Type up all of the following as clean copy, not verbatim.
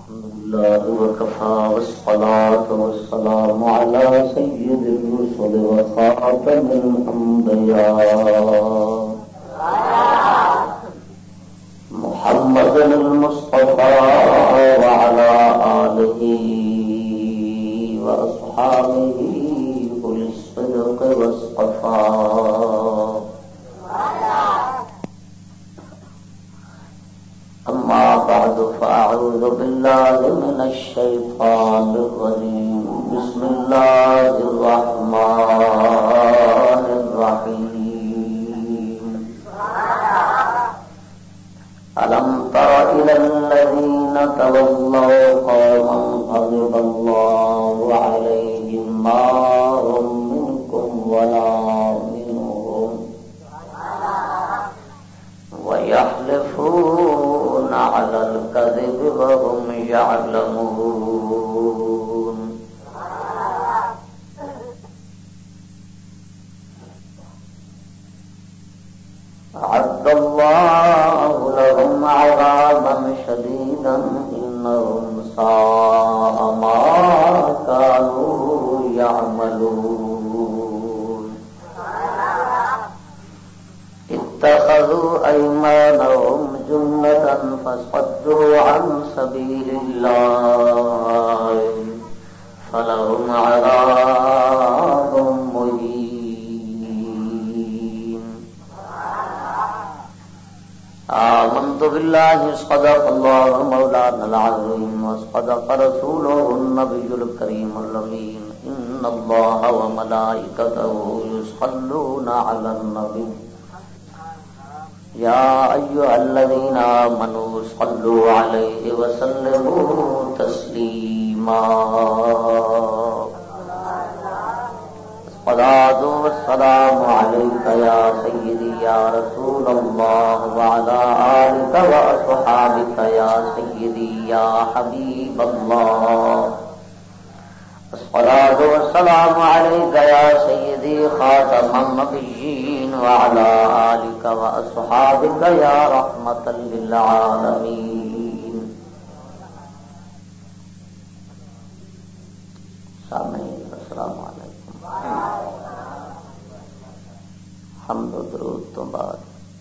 الله وكفى والصلاة والسلام على سيد الرسل وخاتم الأنبياء محمد المصطفى وعلى آله وأصحابه أولي الصدق والصفاء. أما بعد فأعوذ بالله من الشيطان الرجيم. بسم الله الرحمن الرحيم. ألم تر إلى الذين تولوا قوما غضب الله عليهم ما هم منكم ولا منهم ويحلفون على الكذب وهم يعلمون. أعد الله لهم عذابا شديدا إنهم ساء ما كانوا يعملون. اتخذوا أيمانهم جنة فصدوا عن سبيل الله فلهم عذاب مهين. آمنت بالله صدق الله مولانا العظيم وصدق رسوله النبي الكريم الأمين. إن الله وملائكته يصلون على النبي يا أيها الذين آمنوا صلوا عليه وسلموا تسليما. الصلاة والسلام عليك يا سيدي يا رسول الله وعلى آلك وأصحابك يا سيدي يا حبيب الله. الصلاة والسلام عليك يا سيدي خاتم النبيين وعلى آلك وأصحابك يا رحمة للعالمين. سامعین السلام علیکم. حمد و درود تو بعد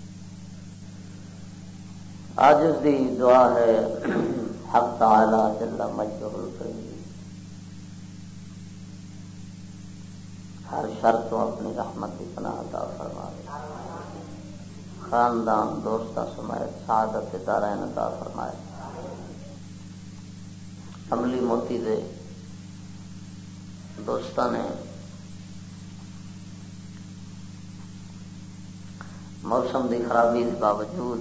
عاجز دی دعا ہے حق تعالی جل مجدہ الکریم ہر شرط تو اپنی رحمت کی پناہ عطا فرمائے. خاندان دوستاں سمیت سعادت دارین عطا فرمائے. عملی موتی دے دوستاں نے موسم دی خرابی کے باوجود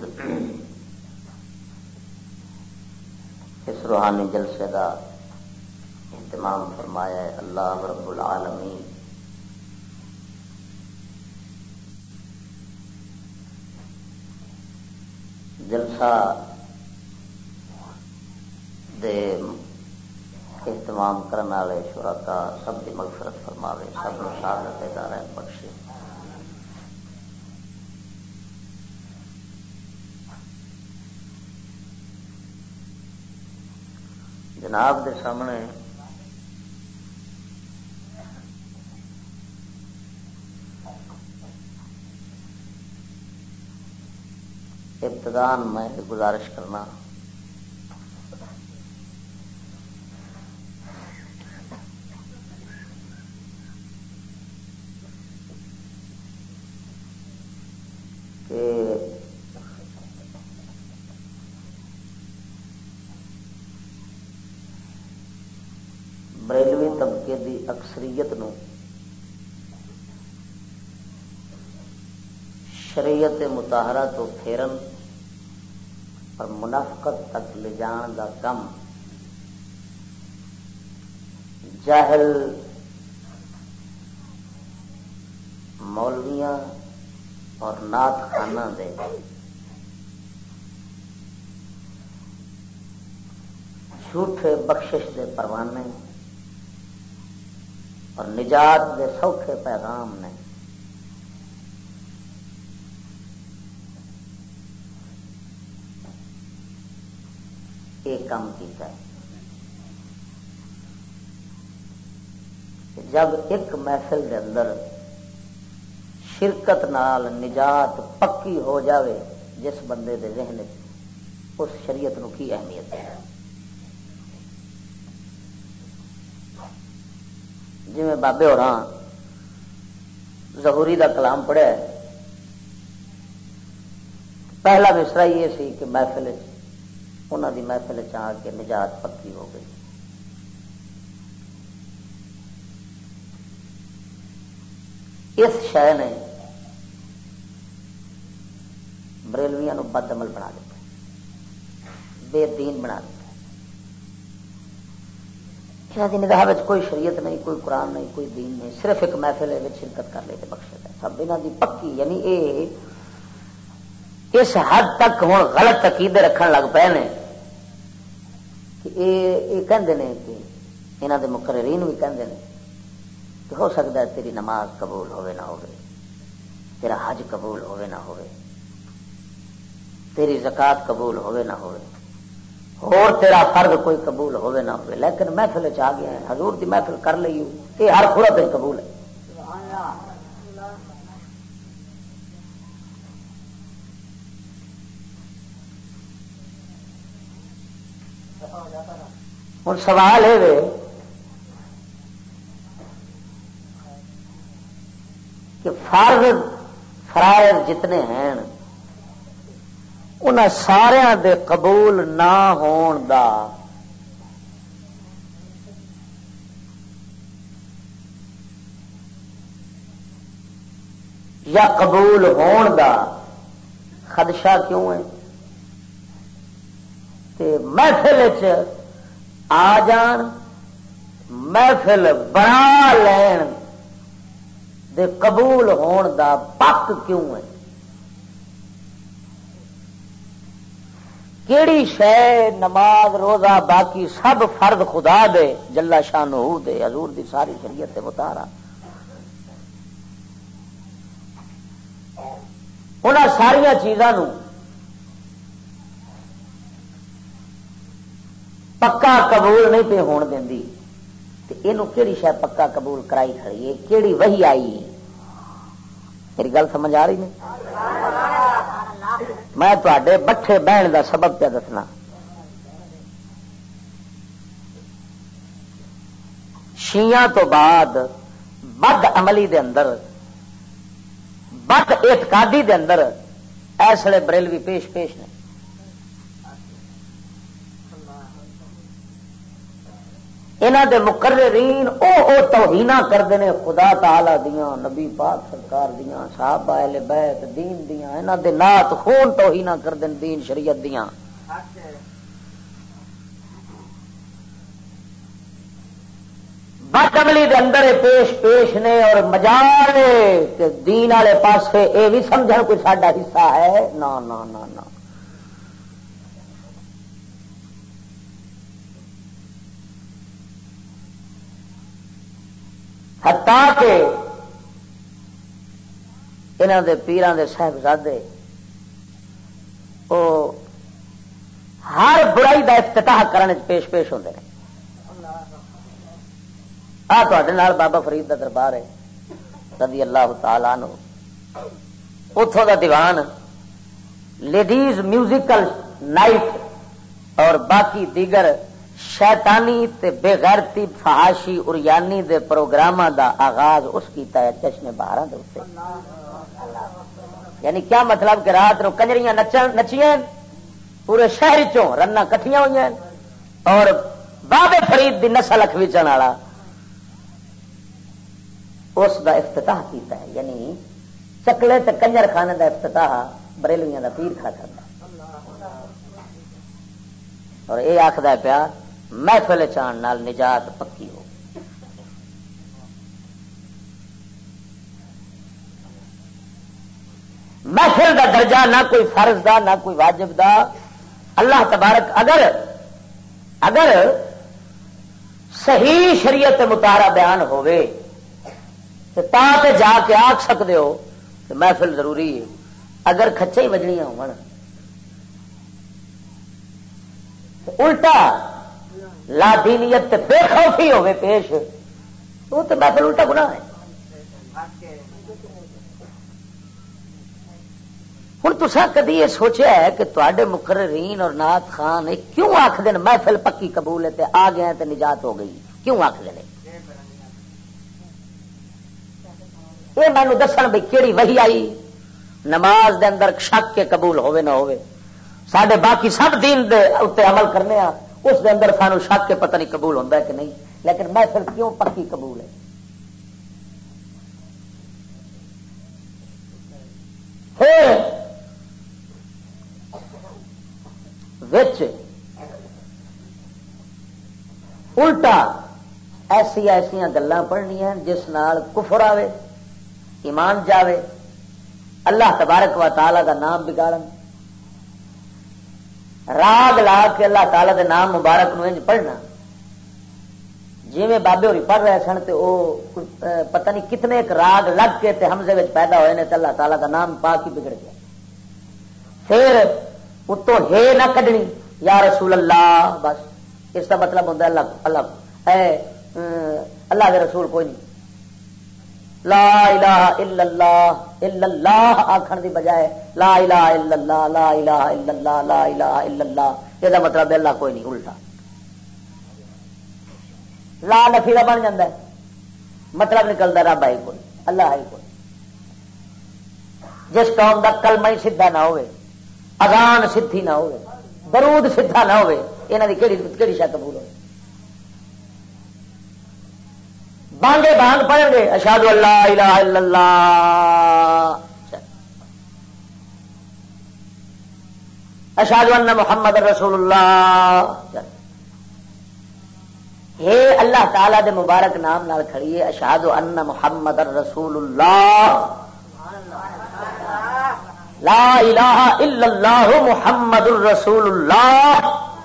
اس روحانی جلسے کا اہتمام فرمایا ہے. اللہ رب العالمین جلسہ دے اہتمام کرنے والے شرکاء سب کی مغفرت فرماوے. سب نو سعادت دارین بخشے. جناب دے سامنے ابتدان میں گزارش کرنا کہ بریلوی طبقے دی اکثریت نو شریعت مطہرہ تو پھیرن اور منافقت تک لے جان دا کم جاہل مولویاں اور نعت خانہ دے جھوٹے بخشش دے پروانے اور نجات دے سوکھے پیغام نے یہ کام کیتا ہے. جب ایک محفل کے اندر شرکت نال نجات پکی ہو جاوے جس بندے دے ذہن اس شریعت نو کی اہمیت ہے. جی میں بابے ہو رہا ظہوری دا کلام پڑھیا ہے. پہلا مصرع یہ سی کہ محفل انہوں دی محفل آ کے نجات پکی ہو گئی. اس شے نے بریلویاں نو بد عمل بنا دیتا، بے دین بنا دیتا. یہاں کی نگاہ کوئی شریعت نہیں، کوئی قرآن نہیں، کوئی دین نہیں، صرف ایک محفل ہے شرکت کر لے بخشے سب انہوں دی پکی. یعنی اس حد تک ہوں غلط عقیدے رکھن لگ پے نے کہ یہ کہندے نے کہ یہاں دے مقررین بھی کہندے نے کہ ہو سکتا ہے تیری نماز قبول ہوے نہ ہوے، تیرا حج قبول ہوے نہ ہوے، تیری زکات قبول ہوے نہ ہوے، اور تیرا فرض کوئی قبول ہوے نہ ہوے، لیکن محفل چ آ گیا ہے حضور دی محفل کر لئی یہ ہر خورت قبول ہے. ہوں سوال ہے کہ فرائض جتنے ہیں ان سارے دے قبول نہ ہون دا یا قبول ہون دا خدشہ کیوں ہے؟ تے محفل آ جان محفل بنا لین دے قبول ہون دا پک کیوں ہے؟ کیڑی شے نماز روزہ باقی سب فرض خدا دے جلا شانہ دے حضور دی ساری شریعت مطہرہ انہاں ساریا چیزاں نو پکا قبول نہیں پہ ہون دیندی تے اینو کیڑی شے پکا قبول کرائی کھڑی ہے؟ کیڑی وحی آئی؟ میری گل سمجھ آ رہی نہیں؟ میں تواڈے بٹھے بہن دا سبب پہ دسنا. شیعہ تو بعد بد عملی دے اندر بد اعتقادی دے اندر ایسے بریلوی پیش نے. انہاں دے مقررین او توہیناں کردے نے خدا تعالی دیاں، نبی پاک سرکار دیاں، صحابہ اہل بیت دین دیاں، انہاں دے نات خون توہیناں کردے نے دین شریعت دیاں. بد عملی دے اندر پیش نے اور مجال نے کہ دین والے پاسے اے بھی سمجھن کوئی ساڈا حصہ ہے. نا نا نا نا حتیٰ کہ انہاں دے پیراں دے صاحبزادے او ہر برائی دا افتتاح کرنے پیش ہوندے ہیں. تواڈے نال بابا فرید دا دربار ہے رضی اللہ تعالی عنہ، اتھوں دا دیوان لیڈیز میوزیکل نائٹ اور باقی دیگر شیطانی تے بے غیرتی فحاشی اریانی دے پروگراماں دا آغاز اس کیتا ہے جشن بہاراں دے اوتے. یعنی کیا مطلب کہ رات نو کنجریاں نچیاں پورے شہر چوں رناں کٹھیاں ہوئیاں اور بابے فرید دی نسل اکھویچن والا اس دا افتتاح کیتا ہے. یعنی چکلے تے کنجر خانے دا افتتاح بریلویاں دا پیر کھا کردا اور اے آکھدا پیا محفل چان نال نجات پکی ہو. محفل دا درجہ نہ کوئی فرض دا نہ کوئی واجب دا. اللہ تبارک اگر صحیح شریعت مطالعہ بیان ہوئے تو جا کے آکھ سکتے ہو کہ محفل ضروری ہے. اگر کھچے ہی وجنیاں ہو الٹا لا دینیت بے خوفی ہوئے پیش وہ تو محفل الٹا گناہ ہے. ہوں تصا کدی یہ سوچا ہے کہ تے مقررین اور نعت خان کیوں آخر محفل پکی قبول ہے آ گیا تو نجات ہو گئی؟ کیوں آخر یہ مینو دسن بھائی کیڑی وحی آئی نماز دے اندر شک کے قبول ہوے نہ ہوے. سڈے باقی سب دین دے اتنے عمل کرنے ہاں اس دے اندر سانو شک کے پتہ نہیں قبول ہوتا ہے کہ نہیں، لیکن محفل کیوں پکی قبول ہے؟ الٹا ایسیا گلاں پڑھنیاں جس نال کفر آوے، ایمان جاوے، اللہ تبارک و تعالی دا نام بگاڑن. راگ لا کے اللہ تعالی دے نام مبارک نو انج پڑھنا جی میں بابے ہوری پڑھ رہے سن تے او پتہ نہیں کتنے ایک راگ لگ کے تے حمزے وچ پیدا ہوئے نے تے اللہ تعالی دا نام پاک ہی بگڑ گیا. پھر اتوں ہے نہ کڈنی یا رسول اللہ، بس اس کا مطلب ہوتا ہے اللہ اللہ کے رسول کوئی نہیں. لا الہ الا اللہ آخر دی بجائے لا الہ الا اللہ لا الہ الا اللہ لا الہ الا اللہ، یہ مطلب اللہ کوئی نہیں. الٹا لا نفی کا بن جاتا ہے، مطلب نکلتا رب ہے کوئی، اللہ ہے کوئی. جس قوم کا کلمہ ہی سیدھا نہ ہوئے، اذان سدھی نہ ہوئے، درود سدھا نہ ہوئے، یہاں کی کہڑی شاید قبول ہو؟ بانگے بانگ پڑھیں گے اشہد اللہ الہ الا اللہ، اشہد ان محمد رسول اللہ، یہ اللہ تعالی دے مبارک نام نال کھڑیے اشہد ان محمد رسول اللہ، لا الہ الا اللہ محمد رسول اللہ.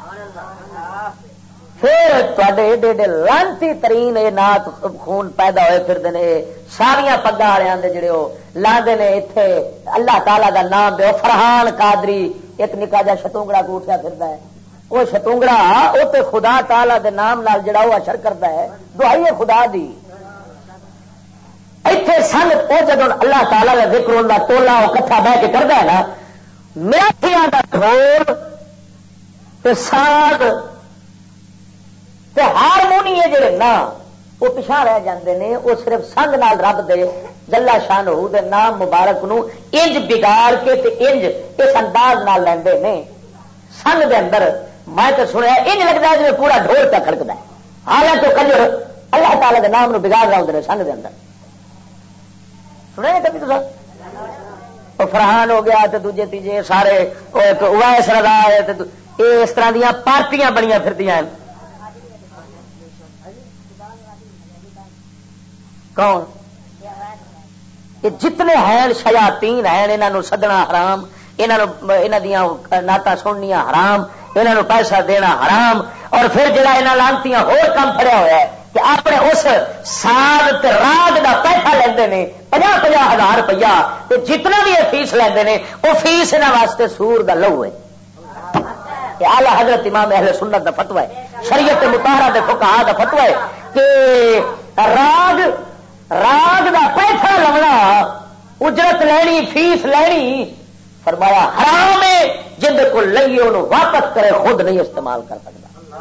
پھر تے ایڈے ایڈے لانتی ترین یہ نات خون پیدا ہوئے پھرتے ہیں ساریا پگا والے جڑے وہ لاندے نے اتنے اللہ تعالی دا نام دے. فرحان قادری ایک نکا جا شتونگڑا کو اٹھیا پھردا ہے، وہ شتونگڑا وہ تے خدا تعالی دے نام نال جڑا وہ اشر کرتا ہے دعائی خدا دی. ایتھے سن وہ جب اللہ تعالی کا ذکر ہوتا ٹولا وہ کٹھا بہ کے کرتا ہے نا، میرا کا ڈھول تے ساگ تے ہارمونی جڑے نا وہ پچھا رہ جاندے نے. وہ صرف سنگ نال رب دے جلا شان ہو دے نام مبارک نو انج بگاڑ کے تے انج اس انداز نال لیندے نے سنگ دے اندر. میں تو سنیا انج لگتا ہے جی پورا ڈھول پہ کھڑکتا ہے، حالانکہ کنجر اللہ تعالی دے نام نو بگاڑ رہے ہوندے نے سنگ دے اندر. سنے کبھی تو فرحان ہو گیا تو دوجے تیجے سارے اویس رضا ہے، اس طرح دیا پارٹیاں بنیاں پھرتی ہیں. کون یہ جتنے ہیں شیاطین ہیں انہوں سدنا حرام، انہوں دیا نعتاں سننیاں حرام، انہوں پیسہ دینا حرام. اور پھر جڑا انہوں لانتیاں ہور کام پھڑیا ہوا ہے کہ اپنے اس سال راگ دا پیسہ لیندے نے 50,000 روپیہ، جتنا بھی یہ فیس لیندے نے وہ فیس انہاں واسطے سور دا لہو ہے. کہ اعلی حضرت امام اہل سنت دا فتوی ہے، شریعت مطہرہ دے فقہاء دا فتوی ہے کہ راگ دا پیسہ لونا، اجرت لینی، فیس لینی، فرمایا حرام ہے. جن کو لئیے انہوں واپس کرے، خود نہیں استعمال کر سکتا.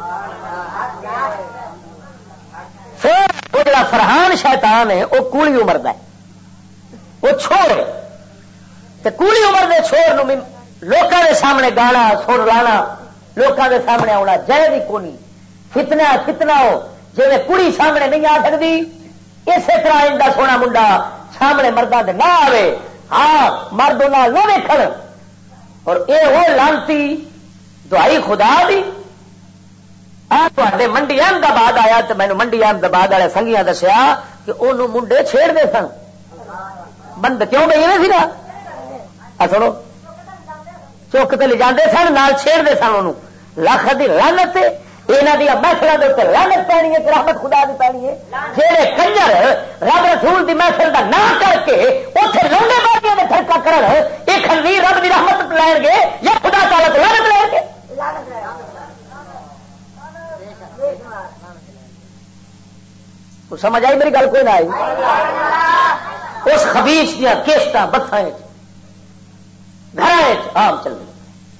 پھر وہ جڑا فرحان شیطان ہے وہ کولی عمر دا ہے، وہ چھوڑ تے کولی عمر دے چھوڑ نو لوکاں دے سامنے گانا سن لانا، لوکاں دے سامنے آنا جائز ہی کونی. فتنہ ہو جی کڑی سامنے نہیں آ سکتی، اسی طرح ان کا سونا منڈا سامنے مردوں دے نہ آوے، ہاں مرد نال نہ ویکھن. اور اے وہ لانتی دعائی خدا دی. تے منڈی احمدآباد آیا تو مینو منڈی احمدآباد والے سنگیاں دسیا کہ انہوں منڈے چھیڑتے سن، بند کیوں بھائی نہیں سی نا سنو چک کے لے جاندے سن نال چھیڑتے سن انہوں. لکھ دی لعنت یہاں دیا محفلوں کے اتنے لعنت پینی ہے، رحمت خدا دی پینی ہے. جہے کنجر رب رسول دی محفل کا نہ کر کے اتنے لوڈے باغیاں میں ٹھڑکا کر یہ خنزیر رب دی رحمت لین گے یا خدا تعالیٰ کو لعنت لین گے. تو سمجھ آئی میری گل؟ کوئی نہ آئی؟ اس خبیث دیا کیسٹ بتاں گھر عام چل رہی،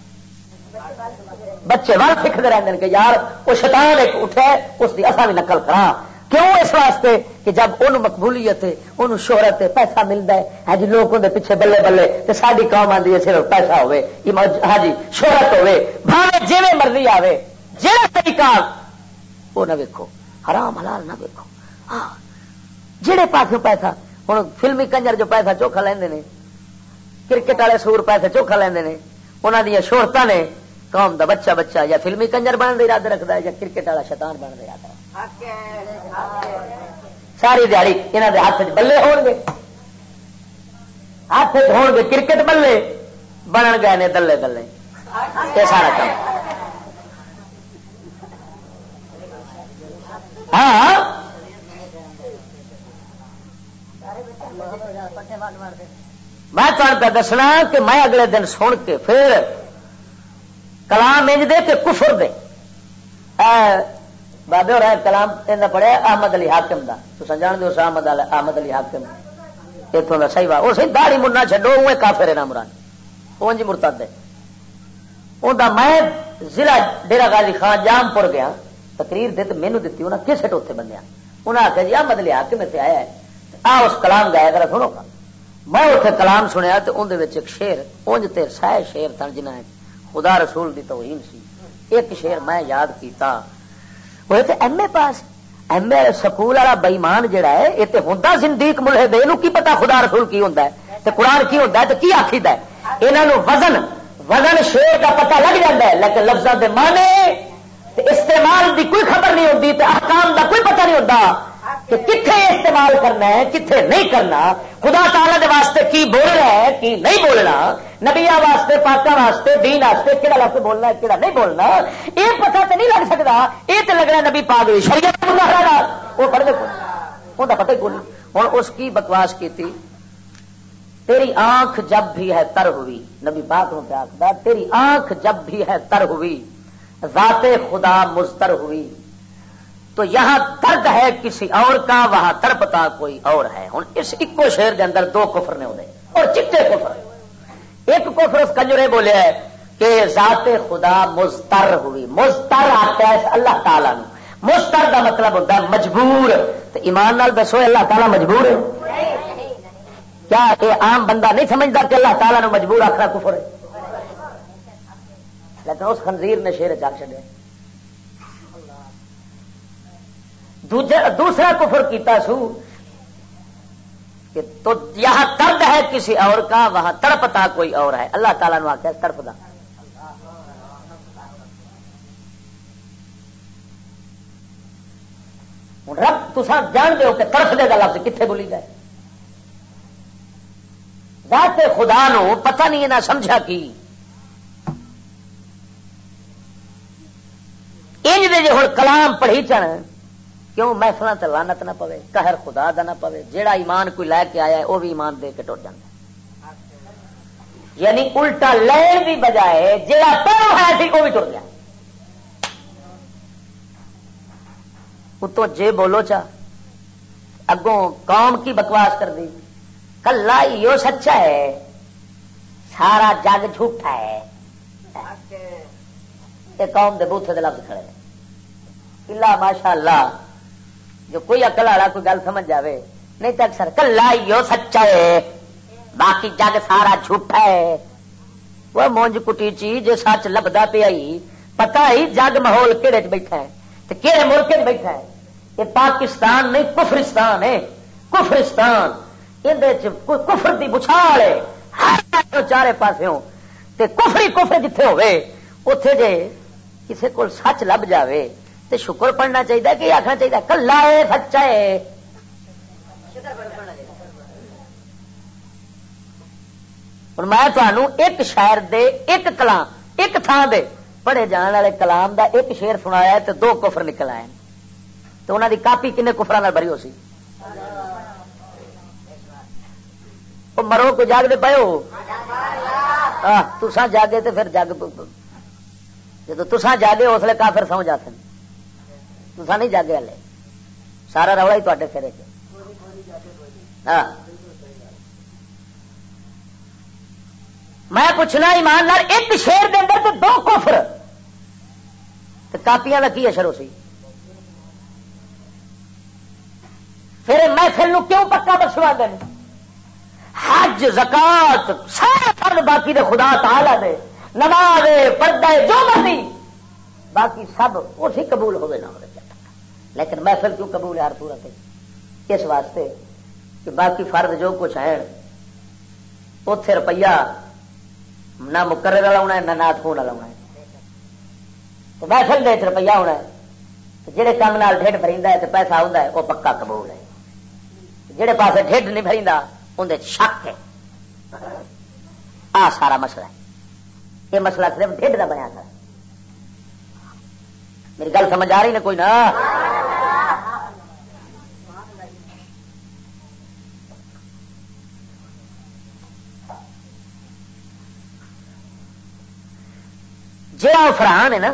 بچے وال سیکھتے رہتے ہیں کہ یار وہ شیطان ایک اٹھا اس کی اصا بھی نقل کرا. کیوں؟ اس واسطے کہ جب انہوں مقبولیت ہے، انہوں شہرت ہے، پیسہ ملتا ہے، ہاں جی لوگ اندر پیچھے بلے بلے، تو ساری قوم آتی ہے صرف پیسہ ہوئے، ہاں جی شہرت ہوئے، بھاوے جی مرضی آوے، جہاں طریقہ وہ نہ ویکھو، حرام حلال نہ ویکھو. ہاں جہے پاسوں پیسہ، ہوں فلمی کنجر جو پیسہ چوکھا لیندے نے، کرکٹ والے سور پیسے چوکھا لیندے نے، انہاں دی شہرتاں نے قوم دا بچہ بچہ یا فلمی کنجر بننے کا ارادہ رکھتا ہے یا کرکٹ والا شیطان بننے کا ارادہ رکھتا ہے. ساری دیہڑی یہاں دے ہاتھ بلے ہون گے، ہاتھ ہون گے کرکٹ بلے، بنن گئے نے دلے دلے. یہ سارا کام ہاں میں تمہیں پہ دسنا کہ میں اگلے دن سن کے پھر کلام انج دے کہ کفر دے بابے اور کلام پڑھیا احمد علی حاکم دا، تو جان دو احمد علی حاکم اتوں کا صحیح وہ سی داڑھی منا چڈو وہ کافر ہے نا مراد اونج مرتد ہے. انہوں میں ضلع ڈیرا غازی خان جام پور گیا تقریر دے تو مینو دیتی انہیں کسٹ اتنے بندیا انہیں آخیا جی احمد علی حاکم اتنے آیا ہے آ اس کلام گایا کرا سنو گا. میں اتنے کلام سنیا تو اندر ایک شیر اونج تے سائے شیر تھن جنہ خدا رسول دی توہین سی. ایک شیر میں یاد کیتا وہ تے M A pass M A school والا بئیمان جڑا ہے یہ تو ہوندا زندیق ملحد ہے، اینو کی پتا خدا رسول کی ہوندا ہے تے قرآن کی ہوندا ہے تے کی آکھیدا ہے. انہاں وزن شیر کا پتہ لگ جاتا ہے لیکن لفظاں دے معنی تے استعمال دی کوئی خبر نہیں ہوندی تے احکام دا کوئی پتہ نہیں ہوندا کہ کتنے استعمال کرنا ہے کتنے نہیں کرنا، خدا تعالی دے واسطے کی بولنا ہے کی نہیں بولنا، نبیاں واسطے پاکاں واسطے دین واسطے کہڑا لفظ بولنا ہے کہڑا نہیں بولنا، یہ پتہ تو نہیں لگ سکتا. یہ تو لگ رہا نبی پاک دی شریعت وہ پڑھ دے وہ پتہ ہی کوئی. ہوں اس کی بکواس کی تھی تیری آنکھ جب بھی ہے تر ہوئی، نبی پاک نے کیا آخدا تیری آنکھ جب بھی ہے تر ہوئی ذات خدا مضطر ہوئی تو یہاں درد ہے کسی اور کا وہاں تڑپتا کوئی اور ہے. ہوں اس ایکو شعر دے اندر دو کفر نے ہونے اور چٹے کفر. ایک کفر اس کنجرے بولیا ہے کہ ذات خدا مضطر ہوئی، مضطر آتا ہے اللہ تعالیٰ نو، مضطر دا مطلب ہوتا ہے مجبور. تو ایمان نال دسو اللہ تعالیٰ مجبور ہے؟ کیا یہ عام بندہ نہیں سمجھتا کہ اللہ تعالیٰ نو مجبور آخر کفر ہے؟ لیکن اس خنزیر نے شیر چاک چڑیا. دوسرا کفر کیتا سو کہ تو یہاں درد ہے کسی اور کا وہاں تڑپتا کوئی اور ہے. اللہ تعالیٰ نے آخیا تڑپتا. رب تسا جان دو کہ تڑپ دے گا لفظ کتنے بولی جائے. ذات خدا نو پتہ نہیں نہ سمجھا کی انج دے جو ہن کلام پڑھی چن کیوں محفل تے لعنت نہ پوے، قہر خدا دا نہ پوے. جیڑا ایمان کوئی لے کے آیا ہے وہ بھی ایمان دے کے ٹر جاندا ہے. یعنی الٹا لین دی بجائے جیڑا پڑھو ہے سی وہ بھی ٹر گیا. اتوں جے بولو چا اگوں قوم کی بکواس کر دی کلا یہ سچا ہے سارا جگ جھوٹا ہے. یہ قوم دے بوتھے دے لفظ کھڑے اللہ ماشاء اللہ جو کوئی عقل والا کوئی گل سمجھ جاوے. نہیں تو اکثر کلا یہ سچا ہے باقی جگ سارا جھوٹا ہے. وہ مونج کٹی چی جے سچ لبدا پیا ہی پتا ہی جگ ماحول کہڑے چ بیٹھا ہے تے کہڑے ملک چ بیٹھا ہے. یہ پاکستان نہیں کفرستان ہے. کفرستان کفر دی بچھال ہے ہر چارے پاسوں تے کفری کفر جتھے ہوئے اتے جے کسے کو سچ لب جاوے تے شکر پڑھنا چاہیے کہ آخنا چاہیے کلا ہے سچا ہے. اور میں تمہوں ایک شاعر دے ایک کلام ایک تھان دے پڑھے جان والے کلام دا ایک شعر سنایا ہے تے دو کفر نکل آئے تو انہوں دی کاپی کنے کفراں نال بھری ہو سی. وہ مرو کو جاگ دے پے ہو تساں جاگے تے پھر جگ جب تساں جاگے اس لیے کافر سمجھ آتے تساں نہیں جاگے ہلے سارا رولا ہی تے سر ہاں میں پوچھنا ایماندار ایک شیر دے اندر تو 2 کفر تے کاپیاں کا کی اثر ہو سی پھر محفل نو کیوں پکا بخشوا دیں حج زکات سارا فرض باقی دے خدا تعالی دے نماز پردہ جو مرضی باقی سب اسی قبول ہوئے نہ ہوئے لیکن محفل کیوں قبول ہے ہر صورت اس واسطے کہ باقی فرض جو کچھ ہیں اتے روپیہ نہ مقرر والا ہونا ہے نہ نات خون والا ہونا ہے تو محفل دے روپیہ ہونا ہے جہے کام نال ڈھڈ بھریندا ہے تو پیسہ آتا ہے وہ پکا قبول ہے جہے پاسے ڈھڈ نہیں بھریندا اندر شک ہے آ سارا مسئلہ ہے یہ مسئلہ صرف ڈھڈ کا بنیا تھا میری گل سمجھ آ رہی نا کوئی نہ جہاں فرحان ہے نا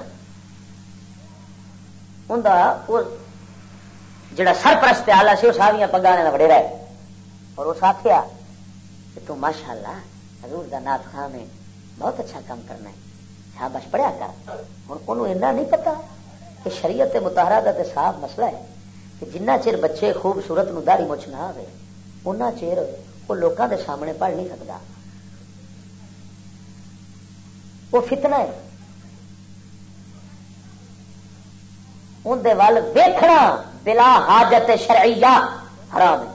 انہوں جڑا سرپرست آلہ سی وہ ساریاں پگانے کا وڈیرا ہے اور اس آخیا کہ تو ماشاء اللہ حضور دا نات خان ہے بہت اچھا کام کرنا ہے شاباش پڑھیا کر ہوں انہوں ایسا نہیں پتا کہ شریعت مطہرہ دا تے صاف مسئلہ ہے کہ جنہ چر بچے خوبصورت نو داڑھی مچھ نہ آئے اُنہ چر وہ لوگوں دے سامنے پڑھ نہیں سکتا وہ فتنہ ہے اندر ول ویکھنا بلا حاجت شرعیہ حرام ہے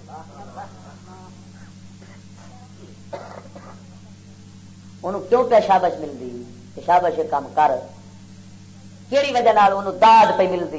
انہوں کیوں پہ شابش ملتی کہ شابش کام کر کیڑی وجہ نال انہوں داد پہ ملتی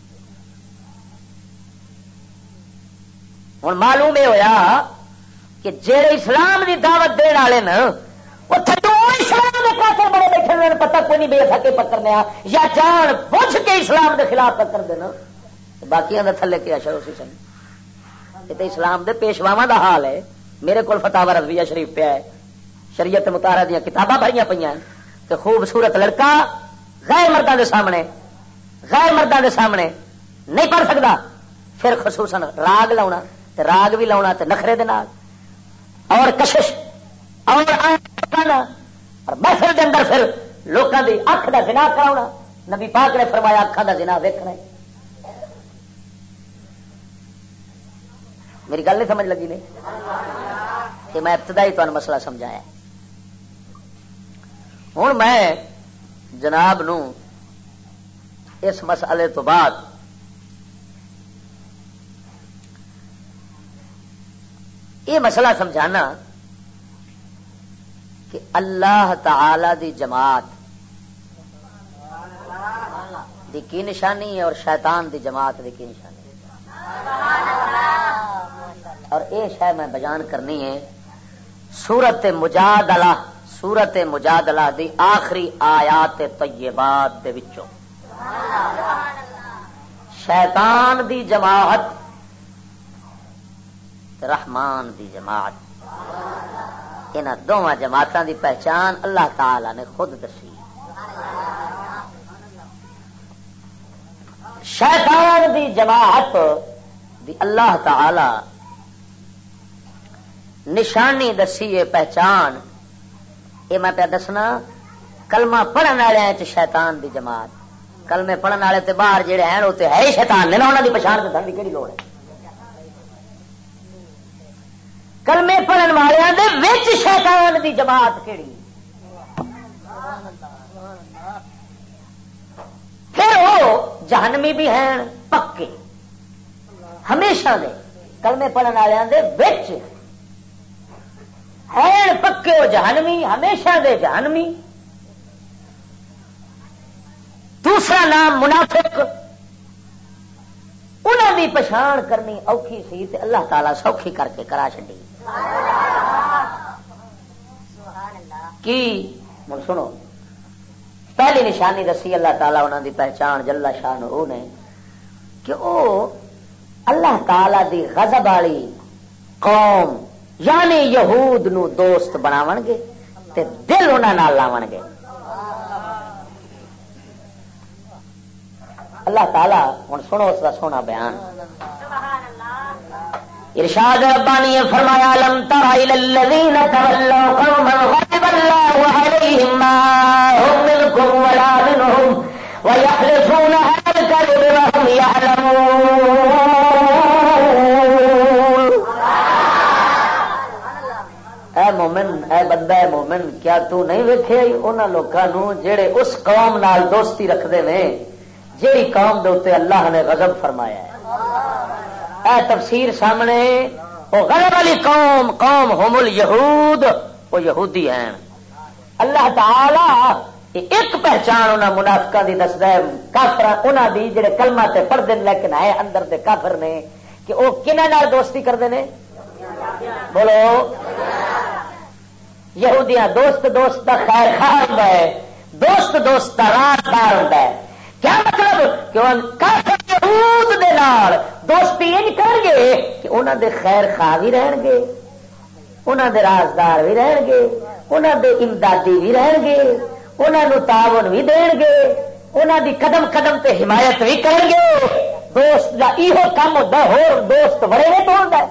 ہوں معلوم یہ ہویا کہ جہے اسلام کی دعوت دین والے نا وہ تھڈو اسلام کے کافر بڑے بیٹھے ہوئے پتہ کوئی نہیں بے سکے پکڑنے یا جان بوجھ کے اسلام کے خلاف پکڑ دینا باقی تھلے کیا شروع سی سن یہ تو اسلام دے پیشواواں دا حال ہے میرے کو فتاوا رضویہ شریف پہ ہے شریعت مطہرہ دیا کتاباں بھریاں پہ کہ خوبصورت لڑکا غیر مردوں کے سامنے نہیں پڑھ سکتا پھر خصوصاً راگ لاؤنا تے راگ بھی لاؤنا تے نخرے دے نال اور کشش اور محفل دے اندر پھر لوگوں کی اکھ دا زنا کراؤنا نبی پاک نے فرمایا اکھاں دا زنا ویکھنا ہے میری گل نہیں سمجھ لگی نہیں کہ میں ابتدائی تمہیں مسئلہ سمجھایا ہوں میں جناب نو اس مسئلے تو بعد یہ مسئلہ سمجھانا کہ اللہ تعالی دی جماعت دی کی نشانی ہے اور شیطان دی جماعت دی کی نشانی اور یہ شاید میں بیان کرنی ہے سورت مجادلہ دی آخری آیات طیبات دے وچوں شیطان دی جماعت رحمان دی جماعت انہاں دونوں جماعتاں دی پہچان اللہ تعالی نے خود دسی شیطان دی جماعت دی اللہ تعالی نشانی دسی ہے پہچان یہ میں پہ دسنا کلمہ پڑھن والے شیطان دی جماعت کلمے پڑھن والے تے باہر جڑے ہیں وہ تے ہے شیطان نے نا انہاں دی پہچان کرن دی کیڑی لوڑ ہے کلمے پڑھن والے دے وچ شیطان دی جماعت کیڑی پھر وہ جہنمی بھی ہیں پکے ہمیشہ دے کلمے پڑھن والے دے وچ ہیں پکے وہ جہنمی ہمیشہ دے جہنمی دوسرا نام منافق انہوں دی پچھان کرنی اوکھی سی تے اللہ تعالیٰ سوکھی کر کے کرا چڈی کی مل سنو پہلی نشانی دسی اللہ تعالیٰ انہوں دی پہچان جل شان وہ نے کہ وہ اللہ تعالیٰ دی غضب والی قوم یعنی یہود نو دوست بناون گے تے دل انہاں نال لاون گے اللہ تعالی ہوں سنو اس کا سونا بیان ارشاد ربانی نے فرمایا لم تر الى الذين تولوا قوما غضب الله عليهم ما هم منكم ولا منهم ويحلفون على الكذب وهم يعلمون اے مومن اے بندہ اے مومن کیا تو نہیں ویکھے انہاں لوکاں نو جڑے اس قوم نال دوستی رکھدے نے جیڑی قوم دے اوتے اللہ نے غضب فرمایا ہے اے تفسیر سامنے وہ غضب والی قوم قوم ہم الیہود وہ یہودی ہیں اللہ تعالی ایک پہچان انہاں منافقاں دی دسدا ہے کافراں انہاں دی جڑے کلمہ تے پڑھدے لیکن ہے اندر دے کافر نے کہ وہ کناں نال دوستی کردے نے بولو یہودیاں دوست دوست دا خیر خواہ ہوندا ہے دوست دوست دا رازدار ہوندا ہے کیا مطلب کہ کافر یہود دے نال دوستی یہ کرن گے کہ انہاں دے خیر خواہ بھی رہن گے انہاں دے رازدار بھی رہن گے انہاں دے امدادی بھی رہن گے انہاں نو تعاون بھی دین گے انہاں دی قدم قدم تے حمایت بھی کرن گے دوست دا ایہو کام ہوندا ہور دوست بڑے نے تو ہوندا ہے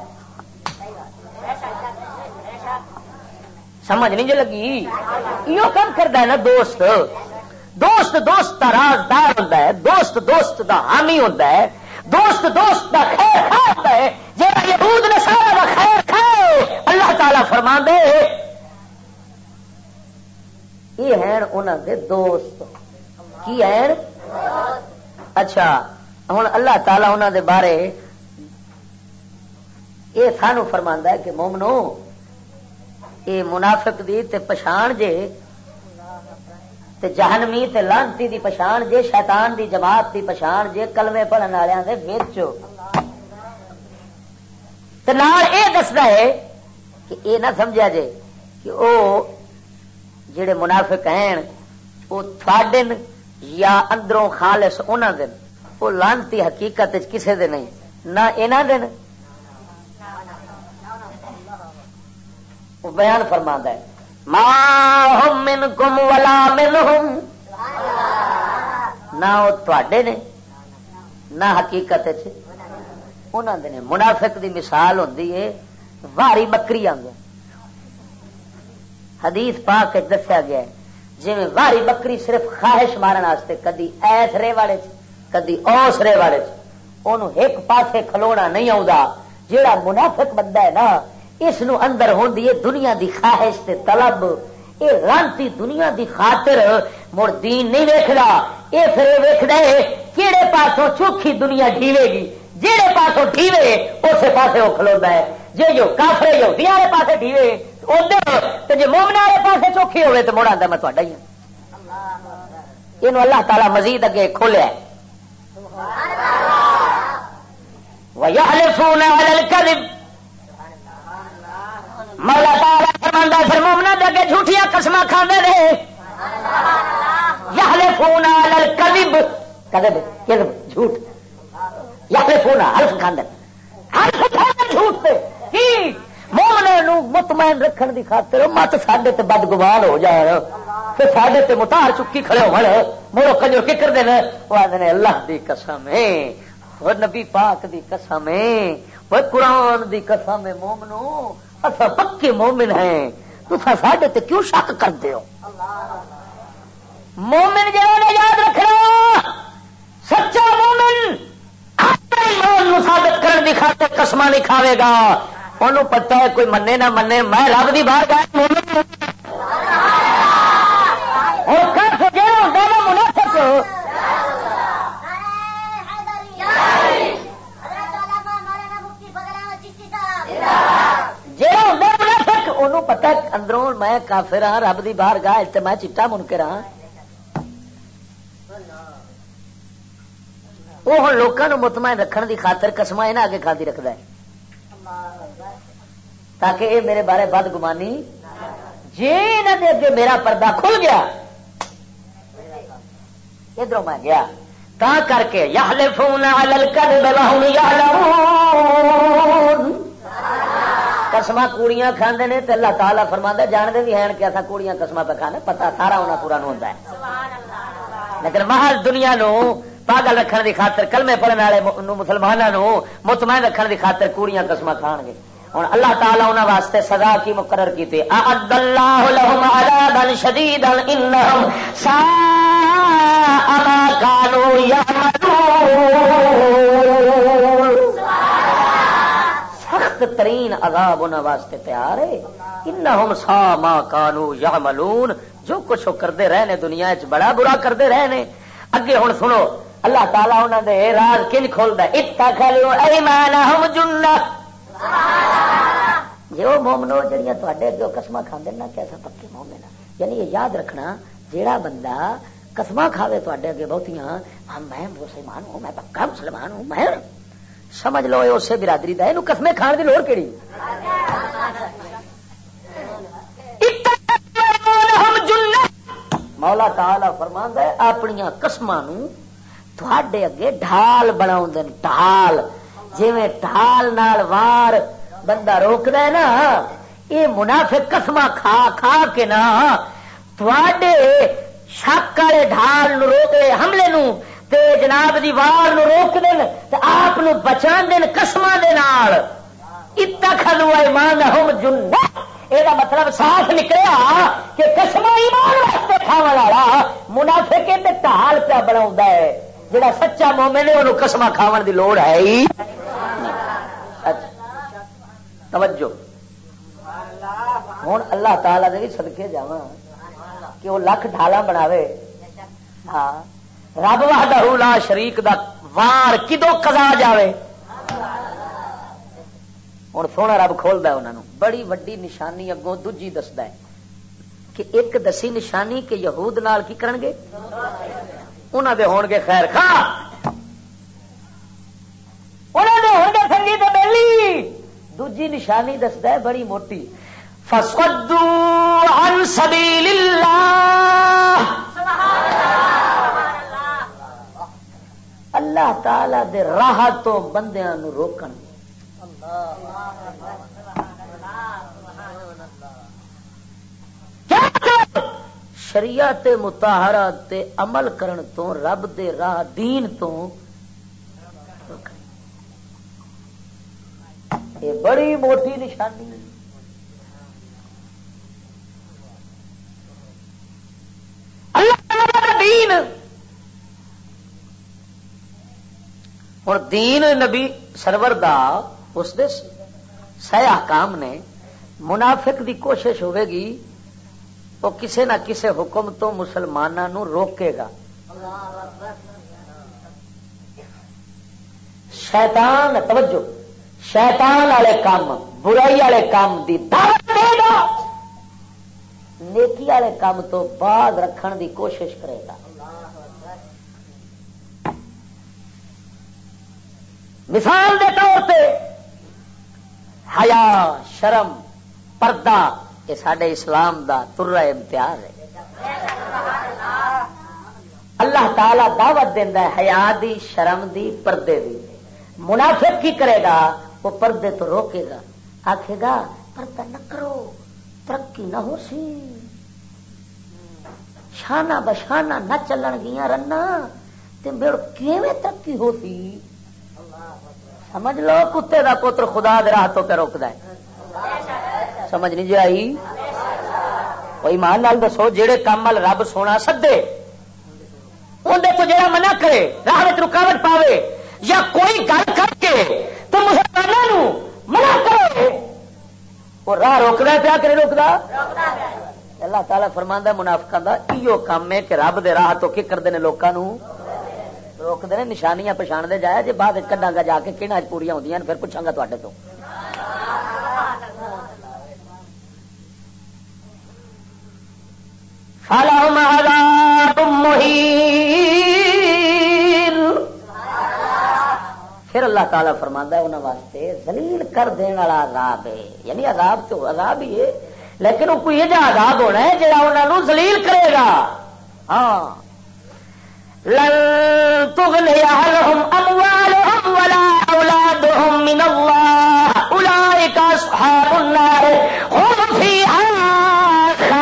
سمجھ نہیں جو لگی یہ کام کرتا ہے نا دوست دوست دوست کا رازدار ہوتا ہے دوست دوست کا حامی ہوتا ہے دوست دوست کا خیر خواہ ہوتا ہے جہاں یہود نے سارا کا خیر کھائے اللہ تعالیٰ فرما دے یہ ہیں انہوں دے دوست کی ہیں اچھا ہوں اللہ تعالیٰ انہوں دے بارے یہ سانو فرما ہے کہ مومنو اے منافق دی تے پچھان جے تے جہنمی تے لعنتی دی پچھان جے شیطان دی جماعت دی پچھان جے کلمے پڑھن والےاں دے وچ تے نال اے دسدا ہے کہ اے نہ سمجھا جے کہ او جڑے منافق ہیں او تھاڈے یا اندروں خالص انہاں دے او لعنتی حقیقت وچ کسے دے نہیں نہ انہاں دے بیان فرماندا ہے ما هم منکم ولا منهم نہ وہ تواڈے نے نہ حقیقت وچ انہاں دے نے منافق دی مثال ہوندی ہے واری بکری آنگے حدیث پاک وچ دسیا گیا ہے جویں واری بکری صرف خواہش مارن واسطے کدی ایس رے والے چ کدی اوس رے والے چ اونوں ایک پاسے کھلونا نہیں آوندا جیڑا منافق بندہ ہے نا اس نو اندر ہوندی ہے دنیا دی خواہش تے طلب اے رانتی دنیا دی خاطر مڑ دین نہیں ویکھدا اے پھر ویکھدا ہے کیڑے پاسوں چوکھی دنیا ڈھیوے گی جیڑے پاسوں ڈھیوے اسے پاسے او کھلوندا ہے جے جو کافر یہودی والے پاسے ڈھیوے ادھر تے جے مومن والے پاسے چوکھی ہوے تے مڑ آندا میں تہاڈا ہی ہاں اینو اللہ تعالی مزید اگے کھولیا ہے سبحان اللہ وَيَحْلِفُونَ عَلَى الْكَذِبِ مولا تعالی فرماندا ہے پھر مومناں دے اگے جھوٹیاں قسماں کھاندے نے یحلفون علی الکذب کذب کذب جھوٹ یحلفون حلف کھاندے حلف کھاندے جھوٹ تے کی مومناں نو مطمئن رکھن دی خاطر مت ساڈے تے بدگمان ہو جائے پھر ساڈے تے متار چکی کھڑے ہون مڑو کنجر کی کردے نے او آندے اللہ دی قسم ہے او نبی پاک دی قسم ہے او قرآن دی قسم ہے مومنو اچھا پکے مومن ہیں تو ساڈے تے کیوں شک کرتے ہو مومن جنہوں نے یاد رکھنا سچا مومن اپنے ایمان نو ثابت کرنے کی خاطر قسماں نہیں کھاوے گا انہوں پتہ ہے کوئی منے نہ منے میں رب دی باہر گیا مومن اور کافر جڑا ہوندا نا منافق انہوں پتہ اندروں میں کافر ہاں رب دی باہر گاہ تے میں چٹا منکر ہاں وہ ہن لوکاں نو مطمئن رکھن دی خاطر قسماں انہاں اگے کھادی رکھدا ہے تاکہ اے میرے بارے بدگمانی جے انہاں دے اگے میرا پردہ کھل گیا ادھروں میں گیا تا کر کے یحلفون علی الکذب وهم یعلمون قسماں کوڑیاں کھاندے نے تے اللہ تعالیٰ فرماندا جاندے بھی ہیں کہ اساں کوڑیاں قسماں پہ کھانے پتہ سارا انہاں پورا نہ ہوندا ہے لیکن محض دنیا نو پاگل رکھنے کی خاطر کلمے پڑھنے والے مسلمانوں مطمئن رکھنے کی خاطر کوڑیاں قسم کھان گے. ہوں اللہ تعالیٰ انہوں واسطے سزا کی مقرر کی تھی اعد اللہ لهم عذابا شدیدا انہم ساء ما كانوا يعملون. سخت ترین عذاب انہوں واسطے تیار ہے. انہم ساء ما كانوا يعملون. جو کچھ وہ کرتے رہے نے دنیا چ بڑا برا کرتے رہے نے. اگے ہوں سنو اللہ تعالیٰ انہوں نے راز کن کھولتا ہے اتخذوا ایمانہم جنہ. جو مومنو جڑیاں تواڈے اگے قسم کھاندے نا کیسا پکے مومن. یعنی یہ یاد رکھنا جیڑا بندہ قسم کھاوے تواڈے اگے بہتیاں میں مسلمان ہوں میں پکا مسلمان ہوں میں سمجھ لو اسے برادری دا اینو قسمیں کھان دی لوڑ کیڑی. مولا تعالی فرماندا ہے اپنی قسماں نو تواڈے اگے ڈھال بناوندے. ڈھال جویں ڈھال نال وار بندہ روکدا ہے نا یہ منافق قسماں کھا کھا کے نا تواڈے شک والے ڈھال نو روکے حملے نو تے جناب دی وار نو روک دین تے آپ نو بچان دین قسماں دے نال. اتخذوا ایمانہم جنہ. یہ مطلب صاف نکلیا کہ قسم ایمان واسطے کھاون والا منافق تے ڈھال پہ بناوندا ہے. جڑا سچا مومن ہے انہوں قسم کھاون دی لوڑ ہے ہی. توجہ ہوں اللہ تعالی دے بھی صدقے جاواں کہ وہ لکھ ڈھالا بناوے. ہاں رب وحدہ لا شریک دا وار کدو قضا جاوے. ہوں سونا رب کھولدا ہے انہاں نوں بڑی وڈی نشانی اگوں دوجی دسدا ہے کہ ایک دسی نشانی کہ یہود نال کی کرن گے انہاں دے ہون گے خیر خواہ انہاں دے ہون گے سنگی تے بیلی. دوجی نشانی دسدا ہے بڑی موٹی فصدوا عن سبیل اللہ. اللہ تعالی دے راہ تو بندیاں نو روکن. شریعت مطہرہ تے عمل کرن تو رب دے راہ دین تو یہ بڑی موٹی نشانی. اللہ دین ہوں دین نبی سرور دا اس دے صحیح احکام نے منافق دی کوشش ہوے گی وہ کسے نہ کسے حکم تو مسلمانوں نو روکے گا. شیطان توجہ شیطان والے کام برائی والے کام دی دعوت دے گا نیکی والے کام تو بعد رکھن دی کوشش کرے گا. مثال دے طور پہ حیا شرم پردہ یہ سارے اسلام دا ترا امتیاز ہے. اللہ تعالی دعوت دینا ہے حیا دی شرم دی پردے دی. منافق کی کرے گا وہ پردے تو روکے گا آکھے گا پردہ نہ کرو ترقی نہ ہو سی شانہ بشانہ نہ چلن گیا رنا کیویں ترقی ہوتی. سمجھ لو کتے دا پتر خدا دے راہ تو پہ روکدا ہے. سمجھ نہیں جی آئی. کوئی ایمان نال دسو جہے کام رب سونا سدے اندر تو جہاں منع کرے راہ میں رکاوٹ پاوے یا کوئی گل کر کے تو مسلمانوں منع کرے وہ راہ روکنا پیا کہ نہیں روکدا. اللہ تعالیٰ فرماندا ہے منافقاں دا ایو کام ہے کہ رب دے راہ تو کی کردے نے لوکاں نوں روکتے ہیں. نشانیاں پچھان دے جائے جی بعد کڈاں گا جا کے کہنا پوریاں ہوندیاں پھر پوچھاں گا تواڈے تو. فَلَهُمْ عَذَابٌ مُّهِينٌ. پھر اللہ تعالیٰ فرماندا ہے انہاں واسطے ذلیل کر دین والا عذاب ہے. یعنی عذاب تو عذاب ہی ہے لیکن وہ کوئی ایجا عذاب ہونا ہے جڑا انہاں نوں ذلیل کرے گا. ہاں لن تغني عنهم اموالهم ولا اولادهم من الله اولئك اصحاب النار هم فيها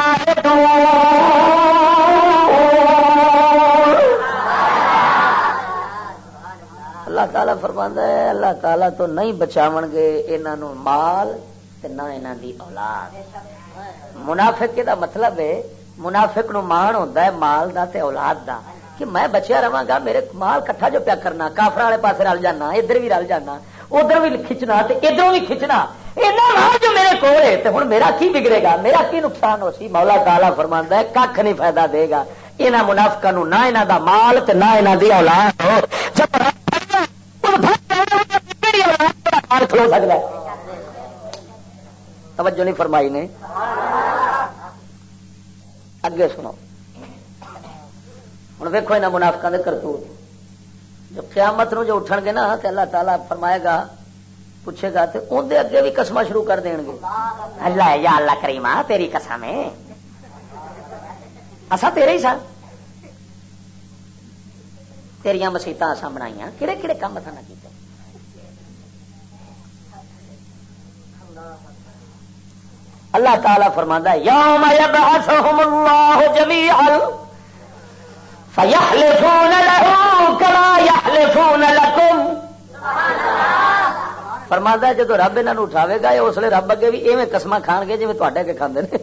خالدون. اللہ تعالیٰ فرماندا ہے اللہ تعالیٰ تو نہیں بچاون گے انہاں نو مال تے نہ انہاں دی اولاد. منافق دا مطلب ہے منافق نو مان ہوندا ہے مال دا تے اولاد دا کہ میں بچیا رہاں گا میرے مال کٹھا جو پیا کرنا کافر والے پاسے رل جانا ادھر بھی رل جانا ادھر بھی کھچنا تے ادھروں بھی کھچنا اینا مال جو میرے کول ہے تے ہن میرا کی بگڑے گا میرا کی نقصان ہو سی. مولا تعالیٰ فرماندا ہے کھ نہیں فائدہ دے گا انہاں منافقاں نو نہ انہاں دا مال تے نہ انہاں دی اولاد ہو. جب کھلو سکتا ہے توجہ نہیں فرمائی نے. اگے سنو ہوں ویکو یہاں منافقاں دے کرتوت جو قیامت نو جو اٹھن گے نا تو اللہ تعالیٰ فرمائے گا پوچھے گا تو اندر اگے بھی قسم شروع کر دیں گے. اللہ یا اللہ کریما تیری قسم ہے اسا تیرے ہی سا تیریاں مسیتاں اسا بنائیاں کہڑے کہڑے کام اسا نہ کیتے. اللہ تعالیٰ فرماندا ہے یوم یبعثہم اللہ جمیعا فیحلفون له کما یحلفون لکم. فرماندا ہے جدو رب انہاں نوں اٹھاوے گا اس لیے رب اگے بھی ایویں قسماں کھان گے جویں تواڈے کے کھاندے نے.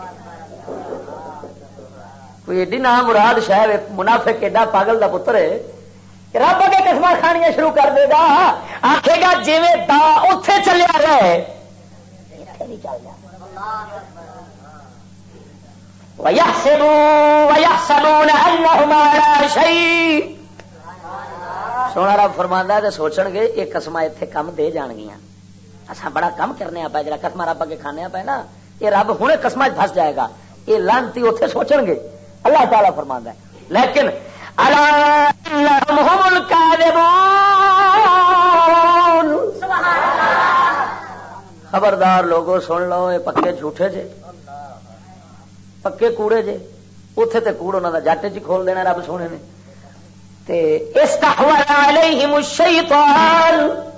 کوئی ایڈی نام مراد شاید منافق ایڈا پاگل دا پتر ہے کہ رب اگے قسماں کھانیاں شروع کر دے گا آکھے گا جویں دا اوتھے چلیا رہے ایتھے نہیں چل جا. وَيَحْسَبُونَ أَنَّهُمْ عَلَىٰ شَيْءٍ. سونا رب فرماندا ہے تے سوچن گے یہ قسماں ایتھے کم دے جان گیاں اساں بڑا کم کرنے پے جڑا قسماں رب اگے کھانے پے نا یہ رب ہنے قسماں پھس جائے گا یہ لعنتی اوتھے سوچن گے. اللہ تعالیٰ فرماندا ہے لیکن الا انہم هم الکاذبون. سبحان اللہ. خبردار لوگوں سن لو یہ پکے جھوٹے جے پکے کوڑے جے اوتھے تے کوڑ انہاں دا جٹ چ کھول دینا رب سونے نے. تے استحوذ علیہم الشیطان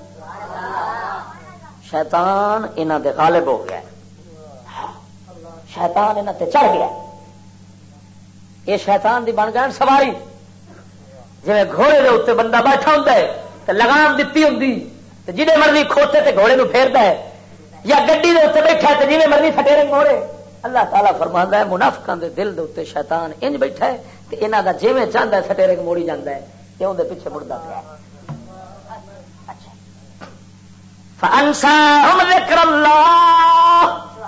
شیطان انہاں دے غالب ہو گیا شیطان انہاں تے چڑھ گیا. یہ شیطان دی بن گئے سواری جویں گھوڑے دے اوتے بندہ بیٹھا ہوندا ہے تے لگام دتی ہوندی تے جدے مرضی کھوتے تے گھوڑے نو پھیردا ہے یا گڈی دے اوتے بیٹھا تے جویں مرضی فٹیرے موڑے. اللہ تعالیٰ فرماندا ہے منافقاں دے دل دے اوتے شیطان انج بیٹھا ہے تے انہاں دا جویں چاہندا ہے سٹیرے موڑی جاندا ہے تے اون دے پیچھے مڑدا پیا. اچھا فانساهم ذکر اللہ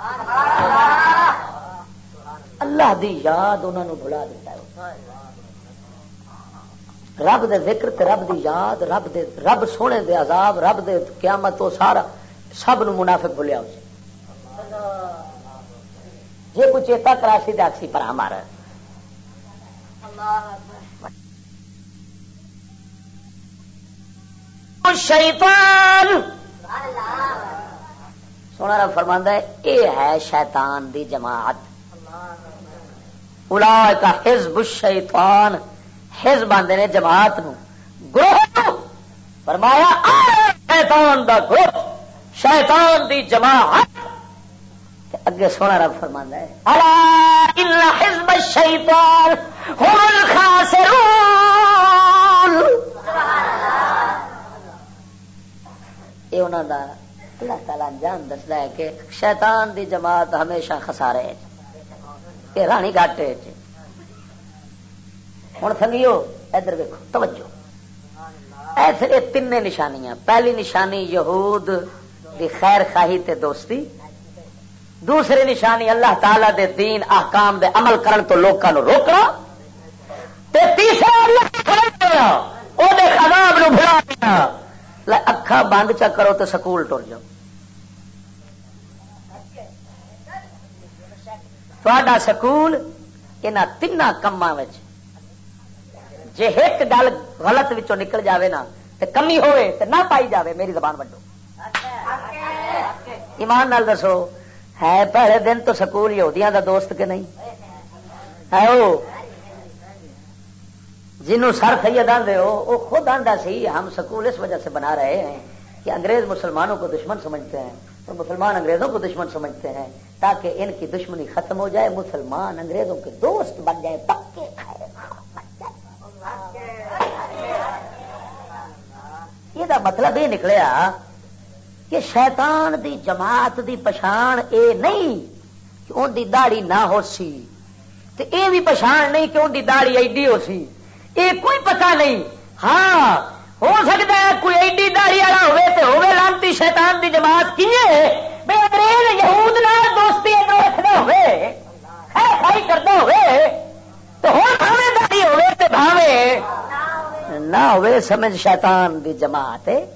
اللہ دی یاد انہاں نو بھلا دیتا ہے. رب دے ذکر تے رب دی یاد رب سونے دے عذاب رب دے قیامت تو سارا سب نو منافق بھولیا ہو. جی کوئی چیتا کراسی داکسی پر ہمارا شیطان سونا رب فرماندا ہے اے ہے شیطان دی جماعت. اولئک حزب الشیطان حزب آندے نے جماعت نو گروہ نو. فرمایا شیطان دا گروہ شیطان دی جماعت. اگے سونا رب فرماندا ہے الا ان حزب الشیطان هم الخاسرون. یہ انہاں دا اللہ تعالیٰ انجام دسدا ہے کہ شیطان دی جماعت ہمیشہ خسارے ہے کہ رانی گھاٹے ہے. ہن سنگیو ادھر ویکھو توجہ ایسے تین نشانیاں. پہلی نشانی یہود دی خیر خواہی تے دوستی. دوسری نشانی اللہ تعالی دے دین احکام دے عمل کرن تو لوکاں نو روکنا. تے تیسرا اللہ فرمایا او دے عذاب نو بھلا دینا. اکھاں بند چا کرو تے سکول ٹر جاؤ. تہاڈا سکول انہاں تیناں کماں وچ جے ایک گل غلط وچوں نکل جاوے نا تے کمی ہوئے تے نہ پائی جاوے میری زبان وڈو. ایمان نال دسو ہے پہلے دن تو سکول یہودیاں دا دوست کہ نہیں ہے؟ وہ جنہوں سر سید آندے ہو وہ خود آندا سی ہم سکول اس وجہ سے بنا رہے ہیں کہ انگریز مسلمانوں کو دشمن سمجھتے ہیں اور مسلمان انگریزوں کو دشمن سمجھتے ہیں تاکہ ان کی دشمنی ختم ہو جائے مسلمان انگریزوں کے دوست بن جائے پکے کھائے. یہ مطلب یہ نکلیا کہ شیطان دی جماعت دی پچھان اے نہیں کہ ان دی داڑھی نہ ہو سی، تے اے بھی پچھان نہیں کہ ان دی داڑھی ایڈی ہو سی، اے کوئی پتہ نہیں. ہاں ہو سکتا ہے کوئی ایڈی داڑھی والا ہوئے تے ہوئے لانتی شیطان دی جماعت کیے بے انگریز یہود نال دوستی رکھدا ہوئے خائی کردا ہوئے تو ہن بھاویں داڑھی ہوئے تے بھاویں نہ ہوئے سمجھ شیطان دی جماعت ہے.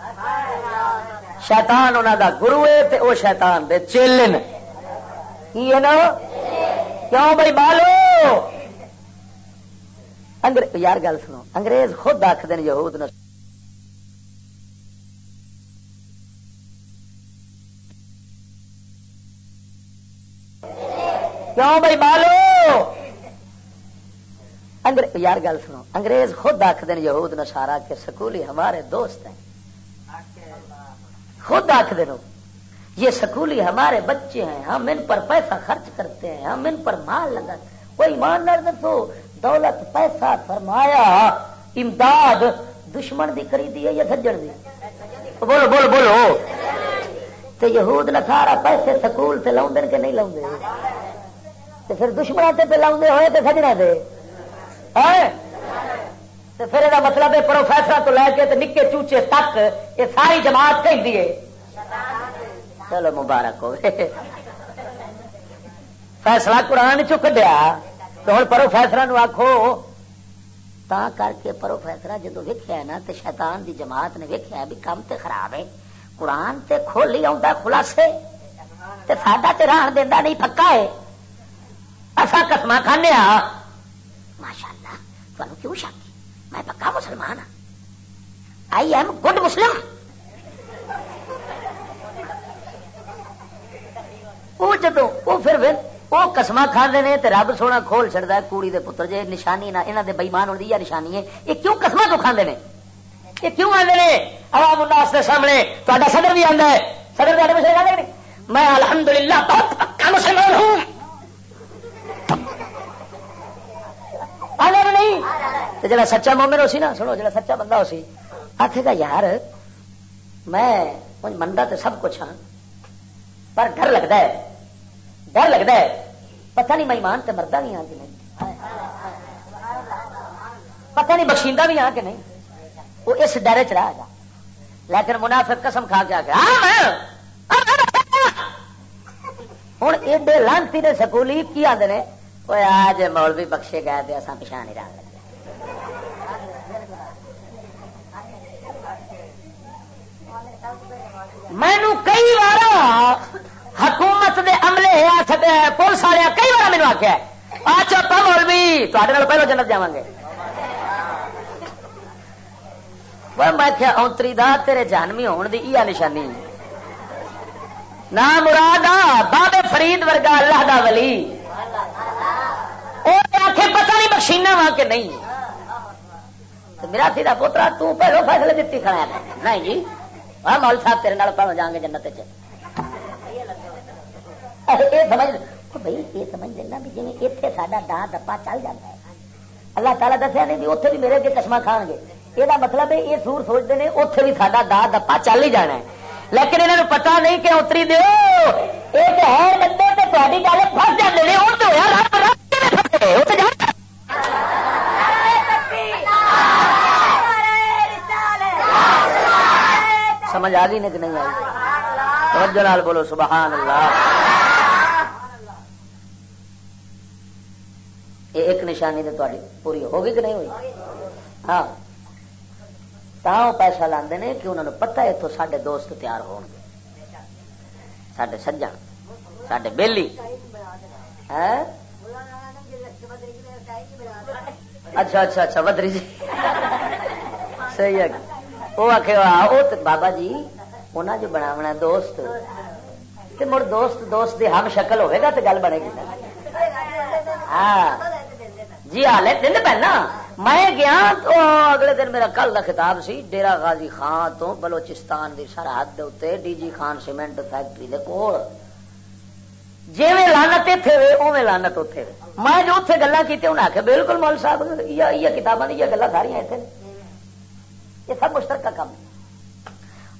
شیطان انہاں دا گرو ہے تے او شیطان دے چیلے نے. کی ہے نا کیوں بھائی مالو یار گل سنو انگریز خود آخ دین یہود نہ کیوں بھائی مالو یار گل سنو انگریز خود آخ دین یہود نصارا کے سکولی ہمارے دوست ہیں. خود آخ دینو یہ سکولی ہمارے بچے ہیں، ہم ان پر پیسہ خرچ کرتے ہیں، ہم ان پر مال لگاتے ہیں. کوئی مان نہ دسو دولت پیسہ فرمایا امداد دشمن دی خریدی ہے یا سجن دی؟ بولو بولو بولو. تے یہود نصارا پیسے سکول سے لاؤں کہ نہیں لاؤں تے پھر دشمنوں سے پہ لاؤں ہوئے تے سجنا دے تے پھر یہ مطلب ہے پروفیسر تو لے کے تے نکے چوچے تک یہ ساری جماعت کہیں دیے. چلو مبارک ہو فیصلہ قرآن چ کڈیا تو ہوں پروفیسر آخو تا کر کے پروفیسر جدو ویکھیا نا تے شیطان دی جماعت نے ویکھیا بھی کام تے خراب ہے، قرآن تے کھولی آؤں خلاصے تے ساڈا تے رہن دینا نہیں پکا ہے. اصا قسم کھانے ماشاء اللہ تمہیں کیوں شک میں پکا مسلمان ہوں، آئی ایم گڈ مسلم. وہ جدو وہ پھر وہ قسم کھانے نے تے رب سونا کھول چڑھتا ہے کوڑی دے پتر جے نشانی نہ یہاں دے بےمان ہونے کی نشانی ہے. یہ کیوں قسم تو کھانے نے، یہ کیوں آتے ہیں عوام الناس کے سامنے؟ تا صدر بھی آتا ہے، صدر بھی آتے میں الحمدللہ بہت پکا مسلمان ہوں آدھے نہیں. تو جڑا سچا مومن ہو سی نا سنو جڑا سچا بندہ ہو سی آخے گا یار میں منتا تو سب کچھ ہاں پر ڈر لگتا ہے پتہ نہیں میں ایمان تے مردا بھی ہاں کہ نہیں، پتہ نہیں بخشیندہ بھی ہاں کہ نہیں. وہ اس ڈر چ رہا گا. لیکن منافق قسم کھا کے آ گیا ہوں ایڈے لانتی نے سکولی کی آدھے نے وہ آج مولوی بخشے گئے تھے اصا پچھا نہیں رہن لگے. مینو کئی بار حکومت دے عملے پولیس والے کئی بار مینو آخیا اچھا پا مولوی تے پہلو جنت جا گے. میں کیا اونتری دا تیرے جہنمی ہون دی یہ نشانی نہ مراد بابے فرید ورگا اللہ دا ولی آخے پتہ نہیں بخشینا وا کہ نہیں. میرا سیدھا پوترا تو پہلو فیصلے دیتی کھڑا ہے نہیں جی ہاں مول صاحب تیرے نال پہلو جان گے جنت بھائی یہ سمجھ لینا بھی جی اتنے ساڈا ڈا دپا چل جاتا ہے اللہ تعالیٰ دسیا نہیں بھی اتنے بھی میرے اگے قسم کھان گے. یہ مطلب ہے یہ سور سوچتے ہیں اتنے بھی ساڈا ڈا دپا چل ہی جانا ہے. لیکن انہوں نے پتا نہیں کہ اتری دو یہ ہے بندے تو تاری گل فس جاتے ہیں. وہ تو سمجھ آ گئی نہیں کہ نہیں آئی؟ توجہ نال بولو سبحان اللہ. یہ ایک نشانی تو تاری پوری ہوگی کہ نہیں ہوئی؟ ہاں تاں پیسہ لاندے نے کہ انہوں نے پتہ ہے تو سارے دوست تیار ہون گے، سارے سجن سارے بیلی. اچھا اچھا اچھا ودری جی صحیح ہے. وہ آخ بابا جی انہیں جو بناونا دوست مڑ دوست دوست دی ہم شکل ہوئے گا تو گل بنے گی. ہاں جی ہالے دن پہنا میں گیا تو اگلے دن میرا کل کا خطاب سی ڈیرا غازی خان تو بلوچستان دی سرحد دے D G Khan cement factory دے کول جیویں لانت اتنے وے اوے لانت اتنے وے. میں جو اتنے گلا کی انہیں آخیا بالکل مول صاحب یہ کتاباں یہ گلا ساری اتنے یہ سب مشترکہ کام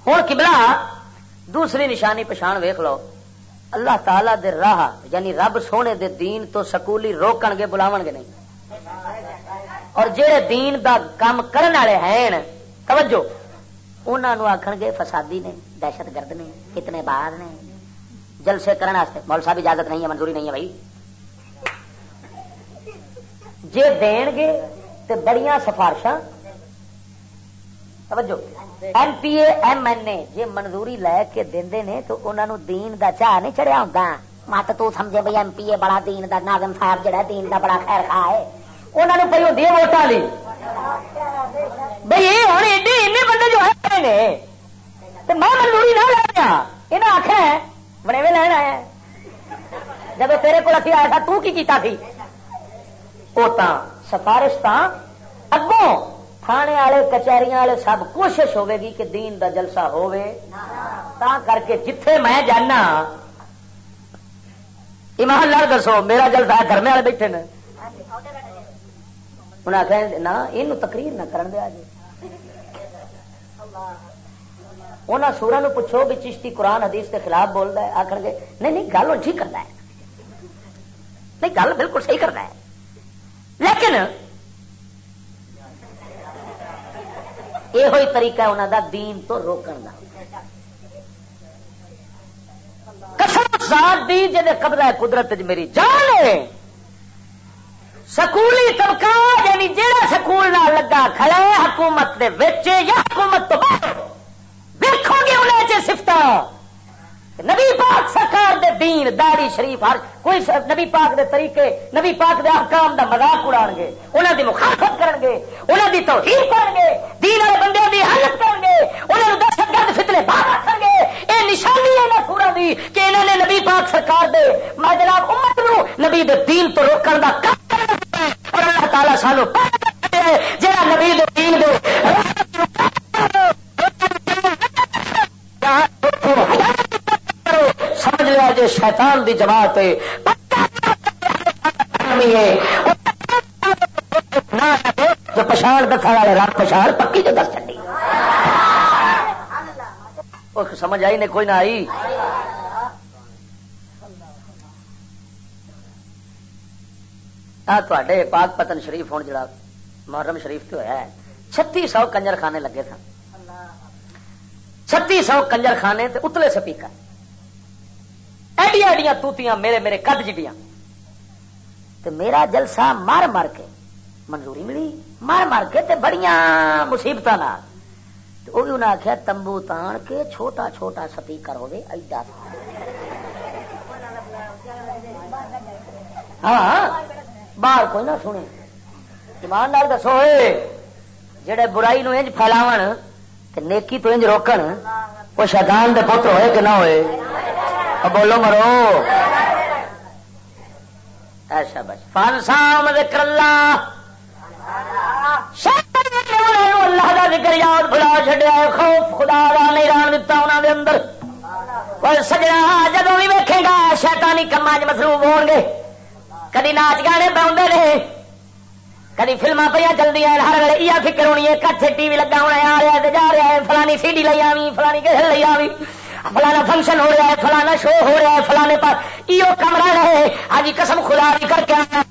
ہوں قبلہ دوسری نشانی پچھان ویخ لو، اللہ تعالی دے راہ یعنی رب سونے دے دین تو سکولی روکن گے بلاون گے نہیں، اور جہے دین دا کام کرن والے ہیں توجہ انہوں آخن گے فسادی نے، دہشت گرد نے، کتنے باز نے، جلسے کرنے مول صاحب اجازت نہیں ہے، منظوری نہیں ہے بھائی. جے دین گے تے بڑیاں سفارشاں توجہ M P A M N A جے منظوری لے کے دیندے نے تو انہاں نو دین دا چاہ نہیں چڑھیا ہوندا. مت تو سمجھے بھئی ایم پی اے بڑا دین دا، ناظم صاحب جڑا دین دا بڑا خیر خواہ ہے، انہاں نو پئی ہوندی ہے ووٹاں لی بھئی ہن ایڈے بندے جو ہے نے تے میں منظوری نہ لے گیا، انہاں آکھیا ہے بڑے وے لینا ہے جب تیرے کول اسی آیا تھا تو کی کیتا سی. او تاں سفارش تاں اگوں تھانے والے کچہریاں والے سب کوشش ہوے گی کہ دین دا جلسہ ہوے، تاں کر کے جتھے میں جانا ایمان نال دسو میرا جلسہ گھر میں والے بیٹھے نے، انہاں کہ نہ اینوں تقریر نہ کرن دیا جی. انہاں سوراں نو پوچھو بھی چشتی قرآن حدیث کے خلاف بولدا ہے، آکھن گے نہیں نہیں گل ہن ٹھیک کردا ہے، نہیں گل بالکل صحیح کردا ہے، لیکن یہ ہوئی طریقہ ہے انہوں دا دین تو روکن دا. قسم ذات دی جے قبضہ ہے قدرت میری جان ہے، سکولی طبقہ یعنی جہاں سکول نہ لگا کھڑا ہے حکومت دے وچ یا حکومت تو باہر دیکھو گے انہیں چ صفت نبی پاک سرکار دے دین داڑھی شریف ہر کوئی نبی پاک دے طریقے نبی پاک دے احکام دا مذاق اڑان گے، انہاں دی مخالفت کرن گے، انہاں دی توہین کرن گے، دین والے بندے دی حالت کرن گے، انہاں نوں دہشت گرد فتنے باہر رکھن گے. اے نشانی ہے نہ سورا دی کہ انہاں نے نبی پاک سرکار دے جناب امت نو نبی دے دین تو روکن دا کام کرنا ہے. اور اللہ تعالی سانو جہاں نبی دے دین دے سمجھ لیا جی شیطان دی جماعت ہے جو پچھاڑ دکھا والے رات پچھاڑ پکی جو دس چڈی. سمجھ آئی نے کوئی نہ آئی؟ تے پاک پتن شریف ہوں جڑا محرم شریف تو ہے 3600 کنجر خانے لگے سن، 3600 کنجر خانے تے اتلے سپیکر ایڈیاں ایڈیاں توتیاں میرے میرے قد جڈیاں تے میرا جلسہ مار مار کے منظوری ملی، مار مار کے تے بڑیاں مصیبتاں نال وہ بھی انہیں آخیا تمبو تان کے چھوٹا چھوٹا سپیکر ہوے ایڈا. ہاں باہر کوئی نہ سنے. ایمان نال دسو جڑے برائی نو انج پھیلاون تے نیکی تو انج روکن وہ شیطان دے پتر ہوئے کہ نہ ہوئے؟ بولو مرو ایسا بس فانسام ذکر اللہ اللہ کا ذکر یاد بھلا چڈیا، خوف خدا کا نہیں ران دتا انہوں دے اندر. پر سجنا جدو بھی ویکھے گا شیطانی کما چ مصروف ہون گے، کدی ناچ گانے پاؤندے نے، کدی فلما پہ چلتی ہیں، ہر ویلے یہ فکر ہونی ہے کچھ ٹی وی لگا ہونا آ رہا ہے جا رہا ہے، فلانی سی ڈی لے آوی، فلانی کیسے لے آوی، فلانا فنکشن ہو رہا ہے، فلانا شو ہو رہا ہے، فلانے پر یہ کمرہ رہے. آج قسم خدا بھی کر کے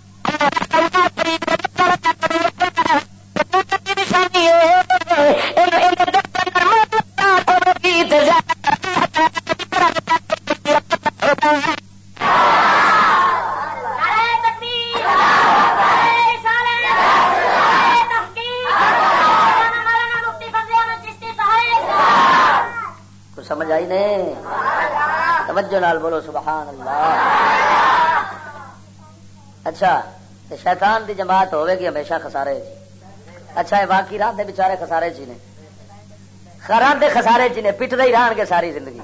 سمجھ آئی نہیں؟ توجہ نال بولو سبحان اللہ. اچھا شیطان دی جماعت ہوے گی ہمیشہ خسارے چ. اچھا یہ باقی رات دے بیچارے خسارے چ نے، رات دے خسارے چ نے، پٹدے ہی رہن گے ساری زندگی.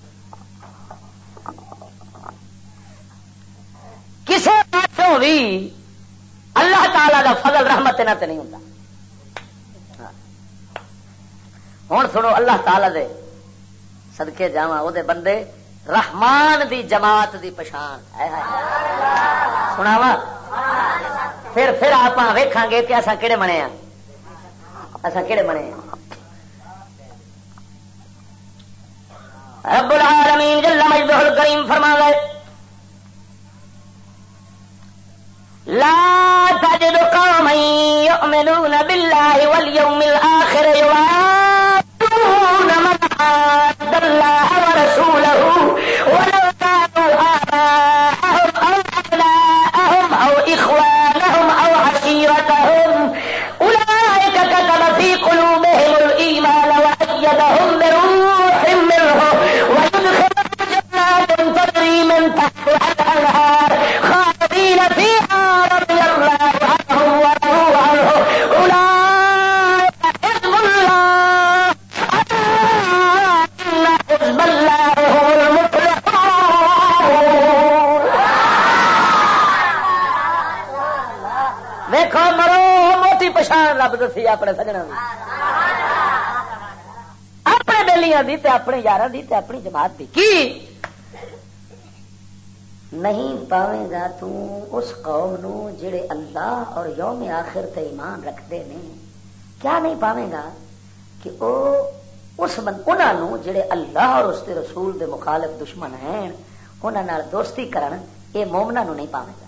کسے پاسوں بھی اللہ تعالی دا فضل رحمت انہاں تے نہیں ہوندا. ہن سنو اللہ تعالی دے صدقے جاواں او دے بندے رحمان دی جماعت دی پہچان ہے سناواں پھر آپ ویکھاں گے کہ اساں کہڑے بنے ہیں، اساں کہڑے بنے ہیں. کریم فرماتا ہے لا تجد قوما يؤمنون بالله واليوم الآخر يوادون من حاد الله ورسوله ولو كانوا آباءهم أو أبناءهم أو إخوانهم أو عشيرتهم أولئك كتب في قلوبهم الإيمان وأيدهم بروح منه ويدخلهم جنات تجري من تحتها الأنهار خالدين فيها رضي الله عنهم ورضوا عنه أولئك حزب الله ألا إن حزب الله هم المفلحون. دیکھو مرو موٹی پچھان رب دسی اپنے سجنا دی، اپنے بیلیاں دی تے اپنے یاراں دی تے اپنی جماعت دی. کی نہیں پاویں گا تو اس قوم نو جڑے اللہ اور یوم آخر تے ایمان رکھتے ہیں. کیا نہیں پاویں گا کہ او اس انہاں نو جڑے اللہ اور اس کے رسول دے مخالف دشمن ہیں انہاں نال دوستی کرن اے مومناں نو نہیں پاویں گا.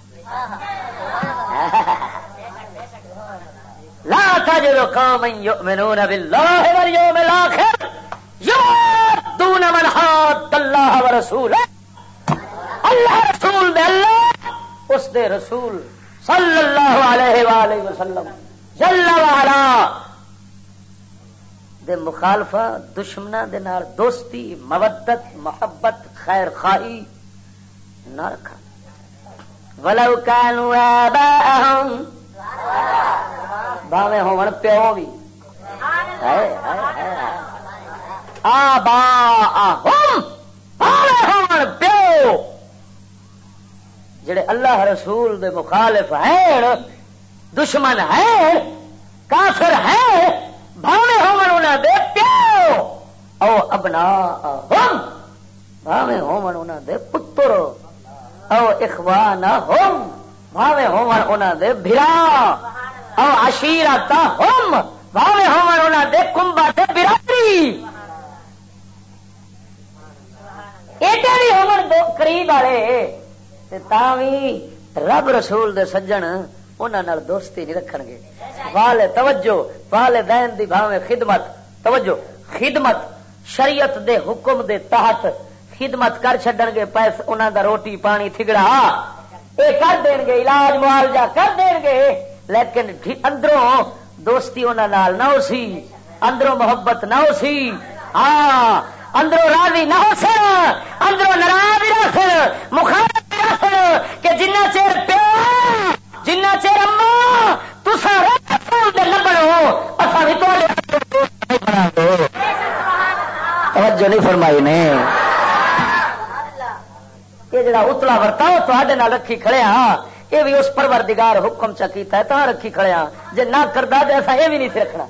لا تجد قوما يؤمنون بالله واليوم الآخر يوادون من حاد الله ورسوله. اللہ رسول دے اللہ اس دے رسول صلی اللہ علیہ وآلہ وسلم جل وعلا دے مخالفہ دشمنہ دے نال دوستی مودت محبت خیر خواہی نہ رکھا. ولو كانوا آباءهم باویں ہون پیو بھی آباءهم باویں ہون پیو جڑے اللہ رسول دے مخالف ہیں دشمن ہیں کافر ہیں بھاویں ہون انہاں دے پیو او ابناءہم بھاویں ہون انہاں دے پتر او اخوانہم بھاویں ہون انہاں دے بھرا او عشیرتہم بھاویں ہون انہاں دے کنبہ تے برادری ایڈے بھی ہون دو قریب والے تاوی رب رسول دے سجن انہاں نال دوستی نہیں رکھن گے. والے توجہ والدین دی بھاویں خدمت توجہ خدمت شریعت دے حکم دے تحت خدمت کر چھڈن گے پیسے انہاں دا روٹی پانی تھگڑا اے کر دین گے علاج معالجہ کر دین گے لیکن اندروں دوستی انہاں نال نہ ہو سی اندروں محبت نہ ہو سی. ہاں اندروں راضی نہ ہو سن اندروں ناراض نہ سن مخالف کہ جنہ چیر پیو جنہ چیر اما تساں رسول دے نہ بنو اساں وی تواڈے بنا دو. توجہ نہیں فرمائی نے. یہ جڑا اتلا ورتاؤ تواڈے نال رکھی کھڑے ہاں یہ بھی اس پروردگار حکم چا کیتا ہے تاں رکھی کھڑے ہاں جے نہ کردا تے اساں یہ بھی نہیں رکھنا.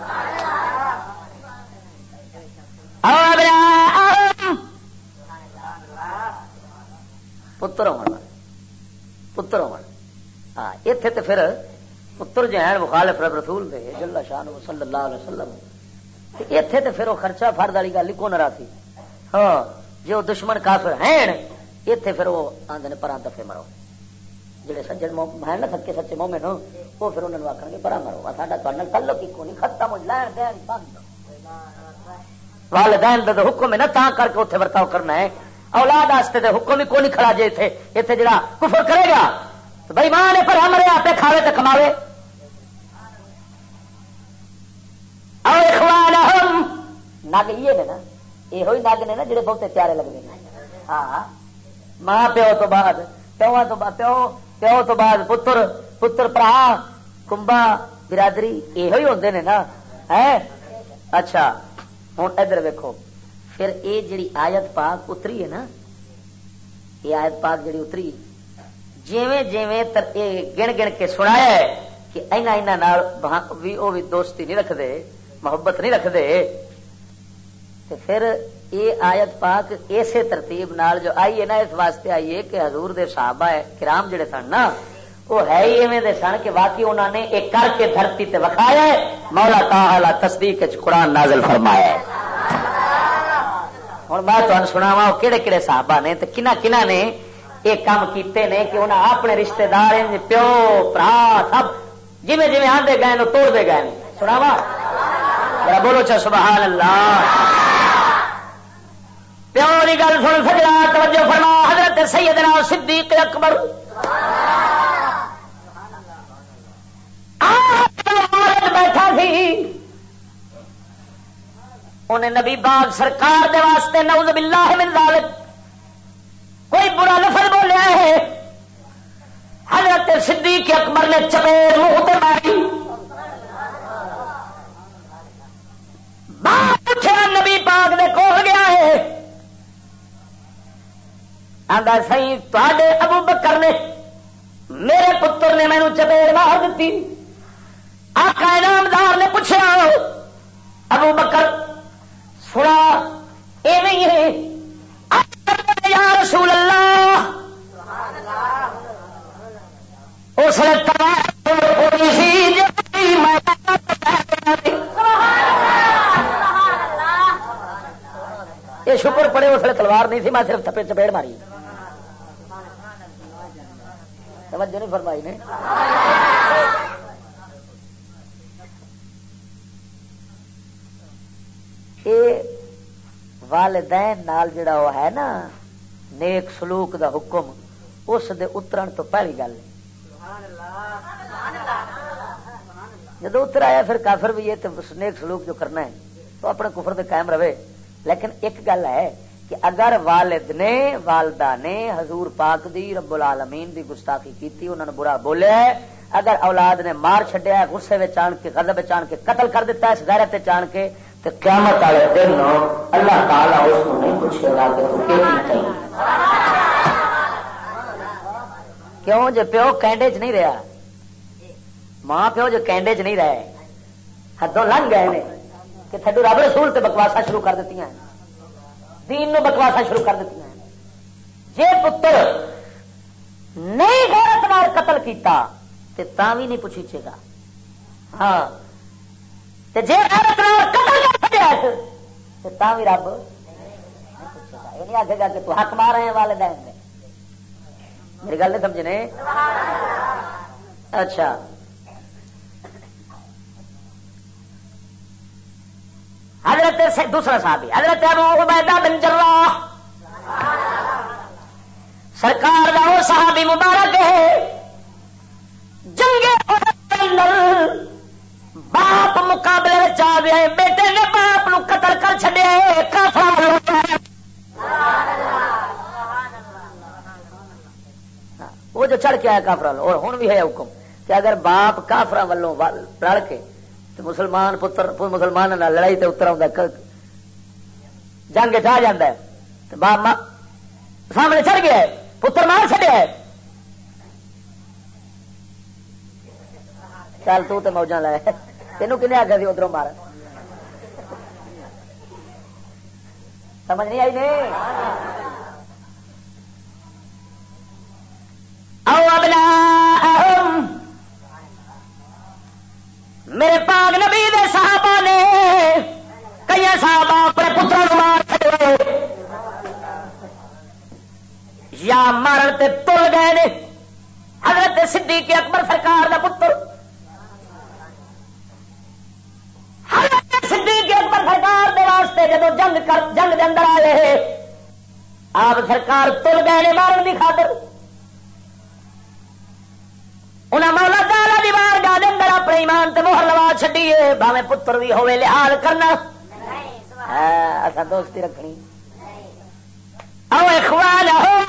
پتر پتر ہاں اتے تو پھر پتر جو ہیں مخالف رب رسول دے جل شان صلی اللہ علیہ وسلم اتے تو پھر وہ خرچہ فرد والی گل ہی کون رہا سی. ہاں جو دشمن کافر ہیں اتے پھر وہ آدھے پرا دفے مرو جڑے سجن ہیں نا سچے سچے مومن وہ پھر انہوں نے آخر گے پرا مرو ساڈا تہاڈے تعلق ہی کوئی نہیں ختم ہو لین دین بند. والدین دا حکم ہے نا تا کر کے اتنے ورتاؤ کرنا ہے. اولاد واسطے تے حکم ہی کوئی نہیں کھڑا جے اتنے جڑا کفر کرے گا تو بھائی ماں نے پر ہمارے آپ کھاوے تو کماوے. او اخوانہم نگ یہ نے نا یہ نگ نے نا جڑے بہتے پیارے لگتے ہیں. ہاں ماں پیو تو بعد پیو تو بعد پتر پتر پرا کنبا برادری یہ ہوندے نے نا ہے. اچھا ہوں ادھر ویکھو پھر یہ جڑی آیت پاک اتری ہے نا یہ آیت پاک جڑی اتری جیویں جیویں گن گن کے سنایا ہے کہ اینا نال بھی وہ بھی دوستی نہیں رکھتے محبت نہیں رکھتے تو پھر یہ آیت پاک اسی ترتیب نال جو آئی ہے نا اس واسطے آئی ہے کہ حضور دے صحابہ کرام جڑے سن نا وہ ہے ہی ایویں دے سن کہ واقعی انہوں نے ایک کر کے دھرتی تے وکھایا ہے. مولا تعالی تصدیق وچ قرآن نازل فرمایا ہے. ہوں میں تمہیں سناوا کہڑے کہڑے صحابہ نے تو کنہ کنہ نے یہ کام کیتے نے کہ انہیں اپنے رشتے دار پیو برا سب جی جی آدھے گئے نو توڑ دے گئے سناوا بولو چا سبحان اللہ پیو کی گل سن سجنا توجہ فرما حضرت سیدنا صدیق اکبر بیٹھا سی انہیں نبی باغ سرکار دے واسطے نعوذ باللہ من ذالک کوئی برا لفظ بولیا ہے حضرت صدیق اکبر نے چپیڑ منہ تے ماری باہر اٹھیا نبی پاک دے کول گیا ہے آندا سی تواڈے ابو بکر نے میرے پتر نے مینوں چپیڑ مار دتی آقا انعامدار نے پوچھا ابو بکر سنا اے نہیں ہے یا رسول اللہ اس نے یہ شکر پڑے اس نے تلوار نہیں تھی میں صرف تھپے چپیڑ ماری توجہ نہیں فرمائی نے والدین نال جڑا وہ ہے نا نیک سلوک دا حکم اس دے اترن تو پہلی گل ہے جدو اتر آیا پھر کافر بھی ہے تو نیک سلوک جو کرنا ہے تو اپنے کفر دے قائم رہے لیکن ایک گل ہے کہ اگر والد نے والدہ نے حضور پاک دی رب العالمین دی گستاخی کیتی انہوں نے برا بولیا ہے اگر اولاد نے مار چھڈیا ہے غصے وچ آن کے غضب وچ آن کے قتل کر دیتا ہے اس غیرت وچ آن کے تو قیامت والے دن اللہ تعالیٰ اس کو نہیں پوچھے گا کہ تو کیوں جو پیو کینڈے چ نہیں رہا ماں پیو جو کینڈے چ نہیں رہے حدوں لنگ گئے نے کہ تھڈو رب رسول تے بکواسا شروع کر دیتی ہیں دین نو بکواسا شروع کر دیتی ہیں جے پتر نہیں غیرت نال قتل کیتا تے تاں وی نہیں پوچھے گا ہاں تے جے غیرت نال قتل کر چھڈیا تے تاں وی رب یہ نہیں آکھے گا کہ تو حق مار رہے ہیں والدین نے میری گل نہیں سمجھنے اچھا حضرت دوسرا صحابی حضرت ابو عبیدہ بن جراح سرکار دا وہ صحابی مبارک ہے جنگ احد کے اندر باپ مقابلے میں آ گئے بیٹے نے باپ نو قتل کر چھڈیا ہے وہ جو چڑھ کے آیا کافر اور ہن بھی ہے حکم کہ اگر باپ کافر والوں رل کے تو مسلمان پتر مسلمان لڑائی تے اتر آتا جنگ چاہ جاتا ہے تو باپ سامنے چڑھ گیا ہے پتر مار چڑیا ہے چل تو موجاں لائے تینوں کنے آگے سی ادھر مار سمجھ نہیں آئی نہیں او ابناءہم میرے پاک نبی دے صحابہ نے کئی صحابہ اپنے پتروں کو مار چھڈے یا مارن تے تل گئے نے حضرت صدیق اکبر سرکار دا پتر حضرت صدیق اکبر سرکار دے واسطے جدو جنگ دے اندر آئے آپ سرکار تل گئے نے مارن دی خاطر انہیں مولا تعالی دی بارگاہ دے اندر اپنے ایمان تے مہر لوا چھڈی ہے بھاویں پتر بھی ہوے لحاظ کرنا اساں دوستی رکھنی او اخوانہم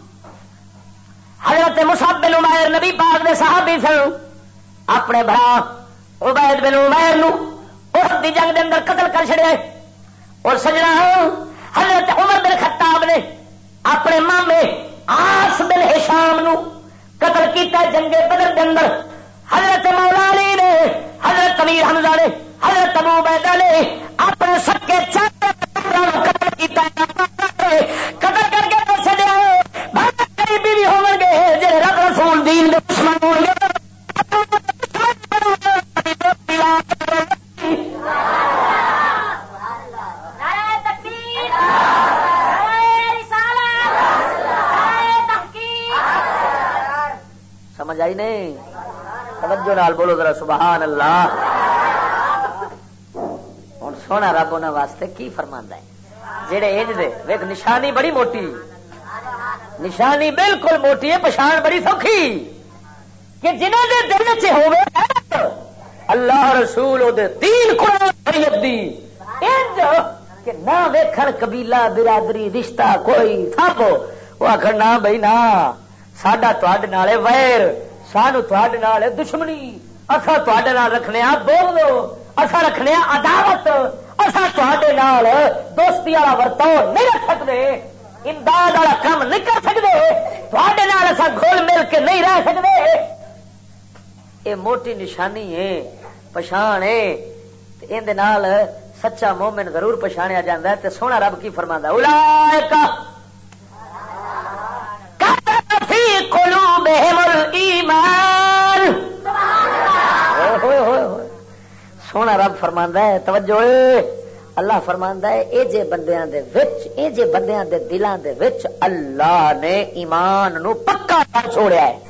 حضرت مصعب بن عمیر نبی پاک دے صحابی سن اپنے بھرا عبید بن عمیر نو احد دی جنگ دے اندر قتل کر چھڑیا اور سجنا حضرت عمر بن خطاب نے اپنے مامے عاص بن ہشام نو قتل کیتا جنگ بدر کے اندر حضرت مولا علی نے حضرت امیر حمزہ نے حضرت ابو عبیدہ نے اپنے سکے چاچے قتل کیتا قتل کر کے تو چڑیا قریبی بھی ہو گے جی رب رسول دین دے دشمن ہو گے چاہیے نہیں توجہ نال بولو ذرا سبحان اللہ. ہوں سونا رب انہاں واسطے کی فرماندا ہے جڑے انج دے ویکھ نشانی بڑی موٹی نشانی بالکل موٹی ہے پچھان بڑی سوکھی کہ جنہاں دے دل وچ ہوے اللہ رسول او دے دین قرآن شریعت دی انج کہ نہ ویکھن قبیلہ برادری رشتہ کوئی سب وہ آخر نہ بھائی نہ ساڈا تواڈے نال ویر سانو تواڈے نال دشمنی اساں تواڈے نال رکھنے آ بغض اساں رکھنے آ عداوت اساں تواڈے نال دوستی والا ورتاؤ نہیں رکھ سکدے امداد والا کام نہیں کر سکدے تواڈے نال اساں گھل مل کے نہیں رہ سکدے. یہ موٹی نشانی ہے پچھان ہے ان دے نال سچا مومن ضرور پچھانیا جاتا ہے. تے سونا رب کی فرماندا اولئک فی قلوبہم الایمان. سونا رب فرماندا ہے توجہ اللہ فرماندا ہے اے جے بندیاں دے وچ اے جے بندیاں دے دلاں دے وچ اللہ نے ایمان نو پکا کر چھوڑیا ہے.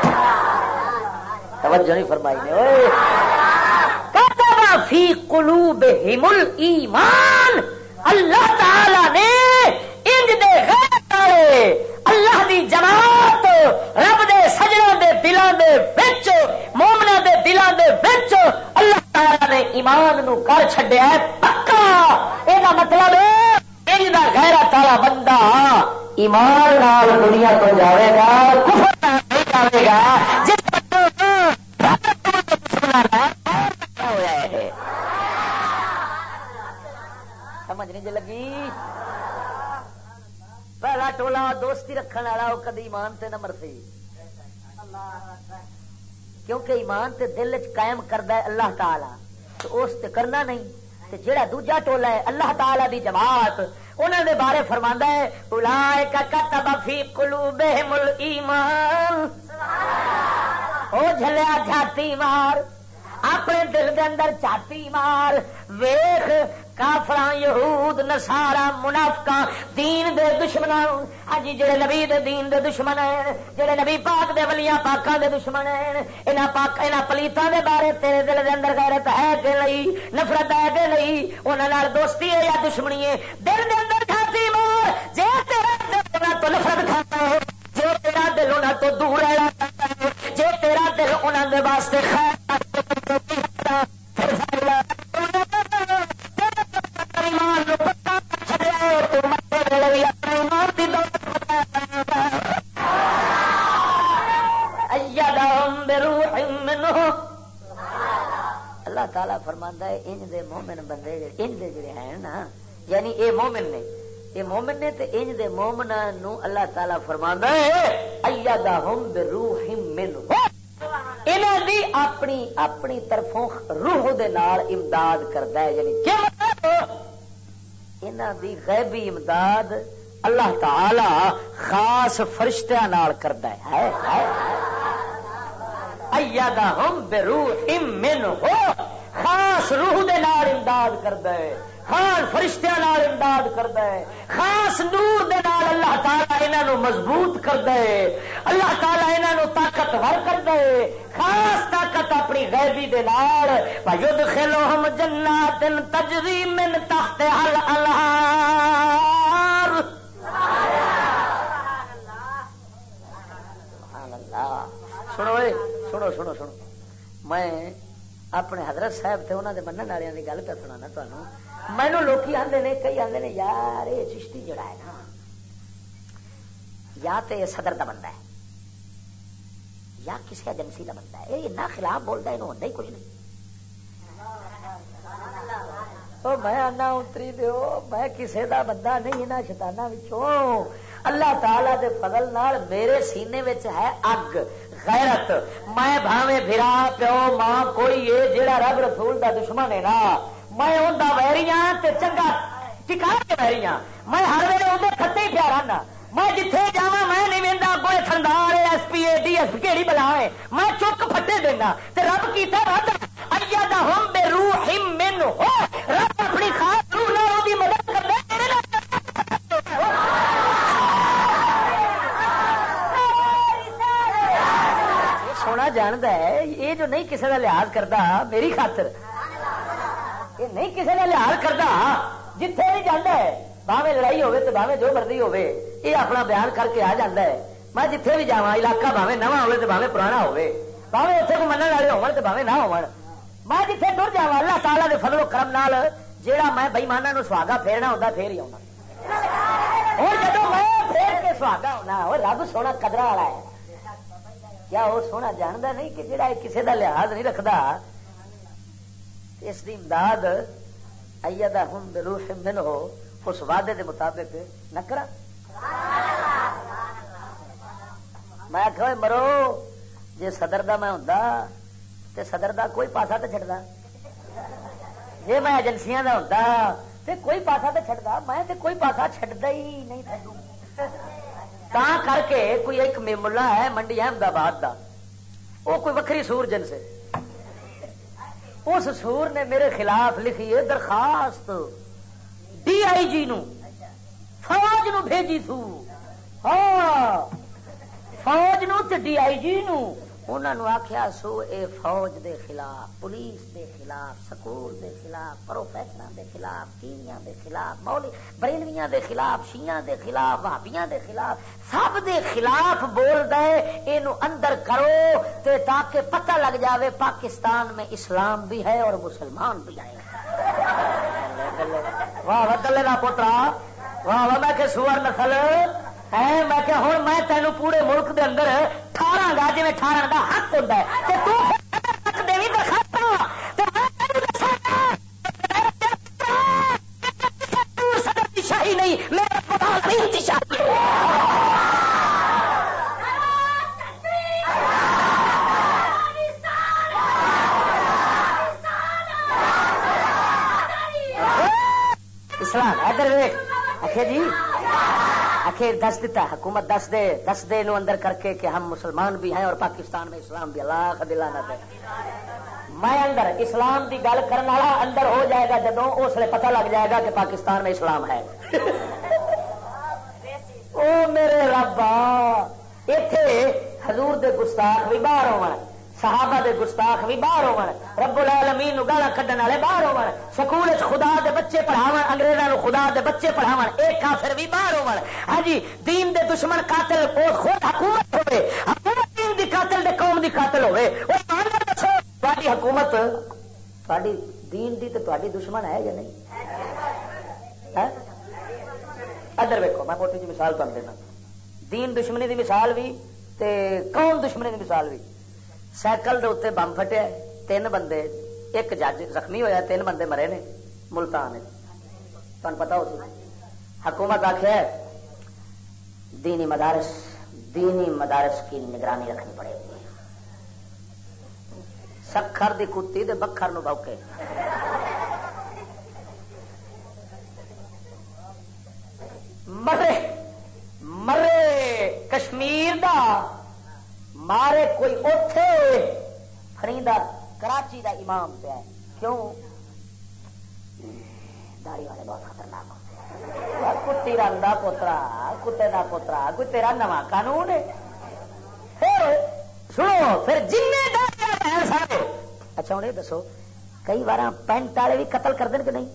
توجہ نہیں فرمائی نے اوئے کتب فی قلوبہم الایمان. اللہ تعالی نے انج دے غیر والے اللہ دی جماعت رب دے سجدوں دے دلاں دے وچ مومناں دے دلاں دے وچ اللہ تعالی نے ایمان نو کر چھڈیا ہے پکا. اے دا مطلب انج دا غیرت والا بندہ ایمان نال دنیا تو جاوے گا کفر نال نہیں جاوے گا. جس سمجھ نہیں لگی پہلا ٹولا دوستی رکھنے والا وہ کدی ایمان تے نہ مرسی کیونکہ ایمان تے دل چ قائم کردا ہے اللہ تعالی تو اس تے کرنا نہیں. تے جڑا دوجا ٹولا ہے اللہ تعالی دی جماعت انہاں دے بارے فرماندا ہے اولئک کتب فی قلوبہم الایمان. او جھلیا جھاتی مار اپنے دل دے اندر چاتی مار ویخ کافراں یہود نصارا منافقاں دین دے دشمناں اجی جڑے نبی دے دین دے دشمن ہیں جڑے نبی پاک دے ولیاں پاکاں دے دشمن ہیں انہاں پلیتاں دے بارے تیرے دل دے اندر غیرت ہے کہ نہیں نفرت ہے کہ نہیں انہاں نال دوستی ہے یا دشمنی ہے دل دے اندر کھاتی مار جے تیرا دل انہاں تو نفرت کھاتا ہے جے تیرا دل انہاں تو دور رہنا چاہتا ہے جے تیرا دل انہاں دے واسطے خیر اللہ تعالیٰ فرماندا ہے انج دے مومن بندے انج دے جڑے ہیں نا یعنی اے مومن نے تے انج دے مومناں نو اللہ تعالیٰ فرماندا ہے ایدہم بروح منہ انہاں دی اپنی طرفوں روح دے نال امداد کردا ہے. یعنی کیا انہاں دی غیبی امداد اللہ تعالی خاص فرشتیاں نال کردا ہے. ایدہم بروح منہ خاص روح دے نال امداد کردا ہے خاص فرشتیاں نال امداد کردا ہے خاص نور دے نال اللہ تعالی انہاں نو مضبوط کردا ہے اللہ تعالی انہاں نو طاقتور کردا ہے خاص طاقت اپنی غیبی دے نال وَيُدْخِلُهُمْ جَنَّاتٍ تَجْرِي مِن تَحْتِهَا الْأَنْهَارُ. سبحان اللہ. سنو میں اپنے حضرت صاحب تے انہاں دے منن والیاں دی گل پہ سنانا تانوں. مینوں لوکی آندے نے کئی آندے نے یار یہ چشتی جڑا ہے نا یا تے صدر دا بندہ ہے یا کسی ایجنسی دا بندہ ہے یہ اتنا خلاف بولتا ہے انہوں ہوندا ہی کچھ نہیں. او میں آنا اتری دیو میں کسے دا بندہ نہیں انہاں شیطاناں وچوں. اللہ تعالی دے فضل نال میرے سینے وچ ہے اگ غیرت. میں بھاویں بھرا پیو ماں کوئی ہے جیڑا رب رسول دا دشمن ہے نا میں اوندا ویریاں تے چنگا ٹکا کے ویریاں میں ہر ویلے اودے کھتے ہی پیار رہنا. میں جتھے جاواں میں نہیں ویندا کوئی تھندار ایس پی اے ڈی ایس کیڑی بلا ہے میں چک پھٹے دینا تے رب کیتا رد ایدہم بروح منہ رب اپنی خاص روح نال دی مدد کردا ہے. جانتا ہے یہ جو نہیں کسی کا لحاظ کرتا میری خاطر، یہ نہیں کسی کا لحاظ کرتا، جتھے بھی جانا ہے باویں لڑائی ہوے تو باویں جو مرضی ہوے یہ اپنا بیان کر کے آ جاتا ہے. میں جتھے بھی جاواں علاقہ باویں نواں ہوے تو باویں پرانا ہوے، باویں اتنے کو منن والے ہون تو باویں نہ ہون، میں جتھے ٹر جاواں اللہ تعالیٰ دے فضل و کرم نال جیڑا میں بےماناں نوں سہاگا پھیرنا ہوندا پھیر ہی آਉنا. اور جدوں میں پھیر کے سہاگا ہونا وہ رب سونا قدرہ والا ہے. کیا وہ سونا جانتا نہیں کہ جڑا کسی کا لحاظ نہیں رکھتا اس کی امداد ایدہم بروح منہ اس وعدے کے مطابق نہ کرا. میں کہ مرو جی صدر دا میں ہوں تے صدر دا کوئی پاسا تو چڑھتا، جی میں ایجنسیاں دا ہوں تے کوئی پاسا تو چڑھتا، میں تے کوئی پاسا چڑھتا ہی نہیں چڈوں. تا کر کے کوئی ایک ملا ہے منڈی احمد آباد دا، وہ کوئی وکری سور جن سے، اس سور نے میرے خلاف لکھی ہے درخواست ڈی آئی جی نو، فوج نو بھیجی تھو. ہاں فوج نو تے ڈی آئی جی نو انہوں نے آخیا سو اے فوج دے خلاف، پولیس دے خلاف، سکول دے خلاف، پروفیسر دے خلاف، کیمیاں دے خلاف، مولوی بریلویاں دے خلاف، شیعہ دے خلاف، وہابیاں دے خلاف، سب دے خلاف بول دے. اینو اندر کرو تے تاکہ پتہ لگ جاوے پاکستان میں اسلام بھی ہے اور مسلمان بھی ہے. واہ واہ دلے دا پوترا، واہ واہ. میں کہ سور نسل ہے، میں کہ ہوں میں تینوں پورے ملک دے اندر ٹھارا گا جی ٹھارن دا حق ہوتا ہے تو دے درخواست شاہی نہیں میرے شاہی. اسلام ادھر آخر جی آخر دس دیتا حکومت دس دے نو اندر کر کے کہ ہم مسلمان بھی ہیں اور پاکستان میں اسلام بھی. اللہ دلانا دے میں اندر اسلام دی گل کرنے والا اندر ہو جائے گا جدوں اس لیے پتہ لگ جائے گا کہ پاکستان میں اسلام ہے. او میرے ربا ایتھے حضور دے گستاخ بھی باہر ہون، صحابہ دے گستاخ بھی باہر ہون، رب العالمین نو گالاں کڈن والے باہر ہون، سکول وچ خدا دے بچے پڑھاون، انگریزاں نو خدا دے بچے پڑھاون، ایک کافر بھی باہر ہون. ہاں جی دین دے دشمن قاتل او خود حکومت ہوے، حکومت دین دی قاتل دے قوم دی قاتل ہوے. او ایمان نال دسو تہاڈی حکومت تہاڈی دین دی تے تہاڈی دشمن ہے یا نہیں؟ ہے ادھر ویکھو میں موٹی جی مثال تمہیں دینا، دین دشمنی دی مثال بھی تے قوم دشمنی دی مثال بھی. سائیکل دے اتنے بم پھٹیا، 3 بندے، ایک جج زخمی ہویا، 3 بندے مرے نے ملتان. تمہیں پتا ہو سی حکومت آخیا دینی مدارس کی نگرانی رکھنی پڑے گی. سکھر دی کتی دے بکھر نو بوکے. مرے کشمیر دا مارے کوئی اوتھے فریدا کراچی دا امام پہ ہے. کیوں؟ داڑھی والے بہت خطرناک ہوتے ہیں. کتی رنگ دا پوترا، کتے دا پوترا، کوئی تیرا نواں قانون ہے. پھر سنو پھر جن داڑھی سارے. اچھا ہوں یہ دسو کئی بار پینٹ والے بھی قتل کر دیں کہ نہیں؟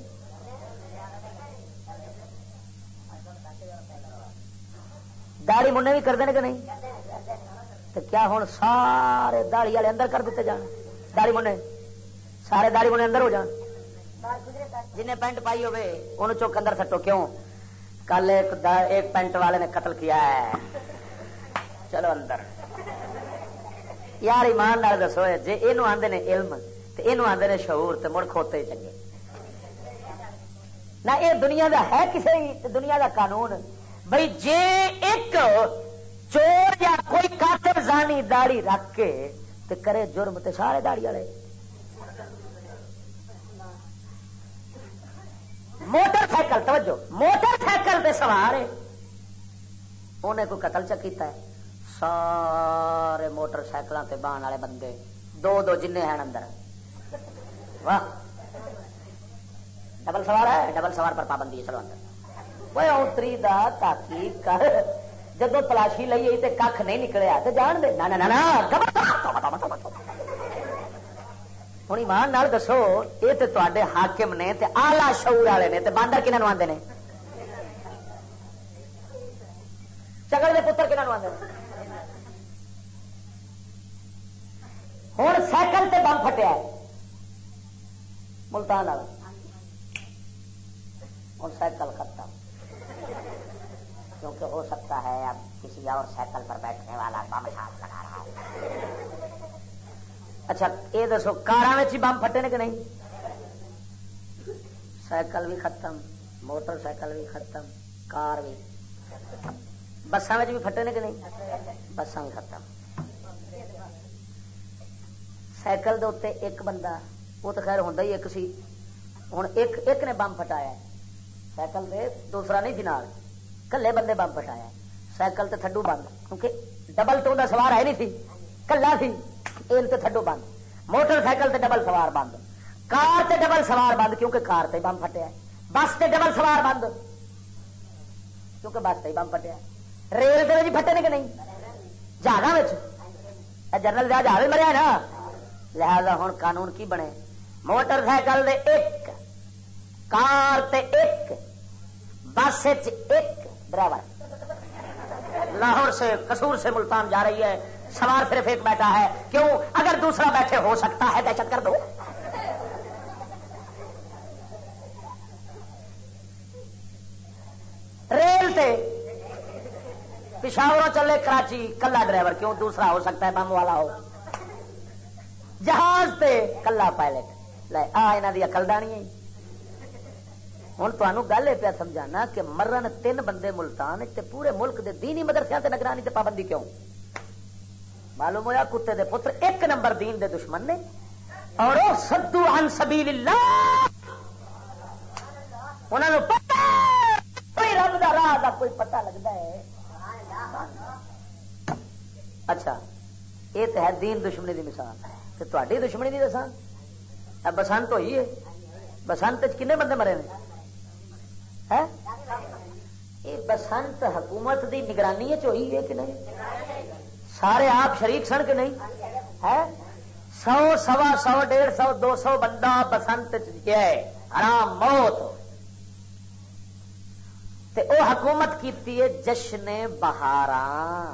داڑھی منہ بھی کر دیں کہ نہیں؟ تو کیا ہوں سارے داڑھی والے اندر کر دیتے جان؟ داڑھی منہ سارے داڑھی منہ اندر ہو جان؟ جن نے پینٹ پائی ہوئے انہوں چوک اندر سٹو. کیوں؟ کل ایک پینٹ والے نے قتل کیا ہے، چلو اندر. یار ایمان نال دسو جی یہ آدھے نے علم تو یہ آدھے نے شعور تو مڑ کھوتے ہی چنگے نہ. یہ دنیا دا ہے کسی دنیا دا قانون بھائی جے ایک چور یا کوئی قاتل زانی داڑھی رکھ کے تے کرے جرم تے سارے داڑھی والے. موٹر سائیکل توجہ موٹر سائیکل پہ سوار ہے انہیں کوئی قتل چکیتا ہے، سارے موٹر سائیکل تے بان والے بندے 2 جن ہیں اندر. واہ ڈبل سوار ہے، ڈبل سوار پر پابندی ہے. چلو اندر وہ اتری دا تحقیق کر. جدو تلاشی لئی تے کھ نہیں نکلیا تو جان دے. نہ ہوں ایمان نال دسو یہ تو تے حاکم نے تے آلہ شعور والے نے تے باندر کنہوں آتے ہیں؟ چگل کے پتر کنہوں آتے ہیں؟ ہوں سائیکل تے بم پھٹیا ملتان والا، ہوں سائیکل ختم، کیونکہ ہو سکتا ہے اب کسی اور سائیکل پر بیٹھنے والا بم شام لگا رہا ہے۔ اچھا یہ دسو کار ہی بم پھٹے نے کہ نہیں؟ سائیکل بھی ختم، موٹر سائیکل بھی ختم، کار بھی، بساں بھی پھٹے نے کہ نہیں؟ بساں بھی ختم۔ سائیکل دے اتنے ایک بندہ، وہ تو خیر ہوتا ہی ایک سی، ہوں ایک نے بم پھٹایا سائیکل دے، دوسرا نہیں فی الحال، کلے بندے بم پھٹایا سائیکل تے تھڈو بند، کیونکہ ڈبل تو انہیں سوار ہے نہیں سی، کلا سی، ایل تے تھڈو بند، موٹر سائیکل تے ڈبل سوار بند، کار تے ڈبل سوار بند کیونکہ کار تے بم پھٹیا، بس تے ڈبل سوار بند کیونکہ بس تے بم پھٹیا، ریل دے وچ پھٹے نے کہ نہیں؟ جہازاں وچ جنرل جہاز مریا نا، لہذا ہوں قانون کی بنے؟ موٹر سائیکل دے ایک، کار تے ایک، بس ایک ڈرائیور، لاہور سے قصور سے ملتان جا رہی ہے، سوار صرف ایک بیٹھا ہے، کیوں؟ اگر دوسرا بیٹھے ہو سکتا ہے دہشت گرد ہو۔ ریل تے پشاوروں چلے کراچی، کلا ڈرائیور، کیوں؟ دوسرا ہو سکتا ہے بم والا ہو۔ جہاز تے کلا پائلٹ، لے یہاں دی عقل دانی ہے۔ ہوں تمہوں گل یہ پیا سمجھانا کہ مرن 3 بندے ملتان تے پورے ملک دے دینی مدرسے تے نگرانی تے پابندی کیوں؟ معلوم ہوا کتے دے پتر 1 نمبر دین دے دشمن نے، اور وہ صدو عن سبیل اللہ، انہوں نے پتا کوئی رب دا راہ دا کوئی پتہ لگتا ہے؟ اچھا یہ تو ہے دین دشمنی دی مثال، تے تہاڈی دشمنی دی دساں؟ بسنت ہوئی ہے، بسنت کنے بندے مرے نے؟ یہ بسنت حکومت دی نگرانی ہوئی ہے کہ نہیں؟ سارے آپ شریک سن کہ نہیں؟ ہے 100 سوا 100 150 200 بندہ بسنت ہے حرام موت، تے او حکومت کیتی ہے جشن بہاراں،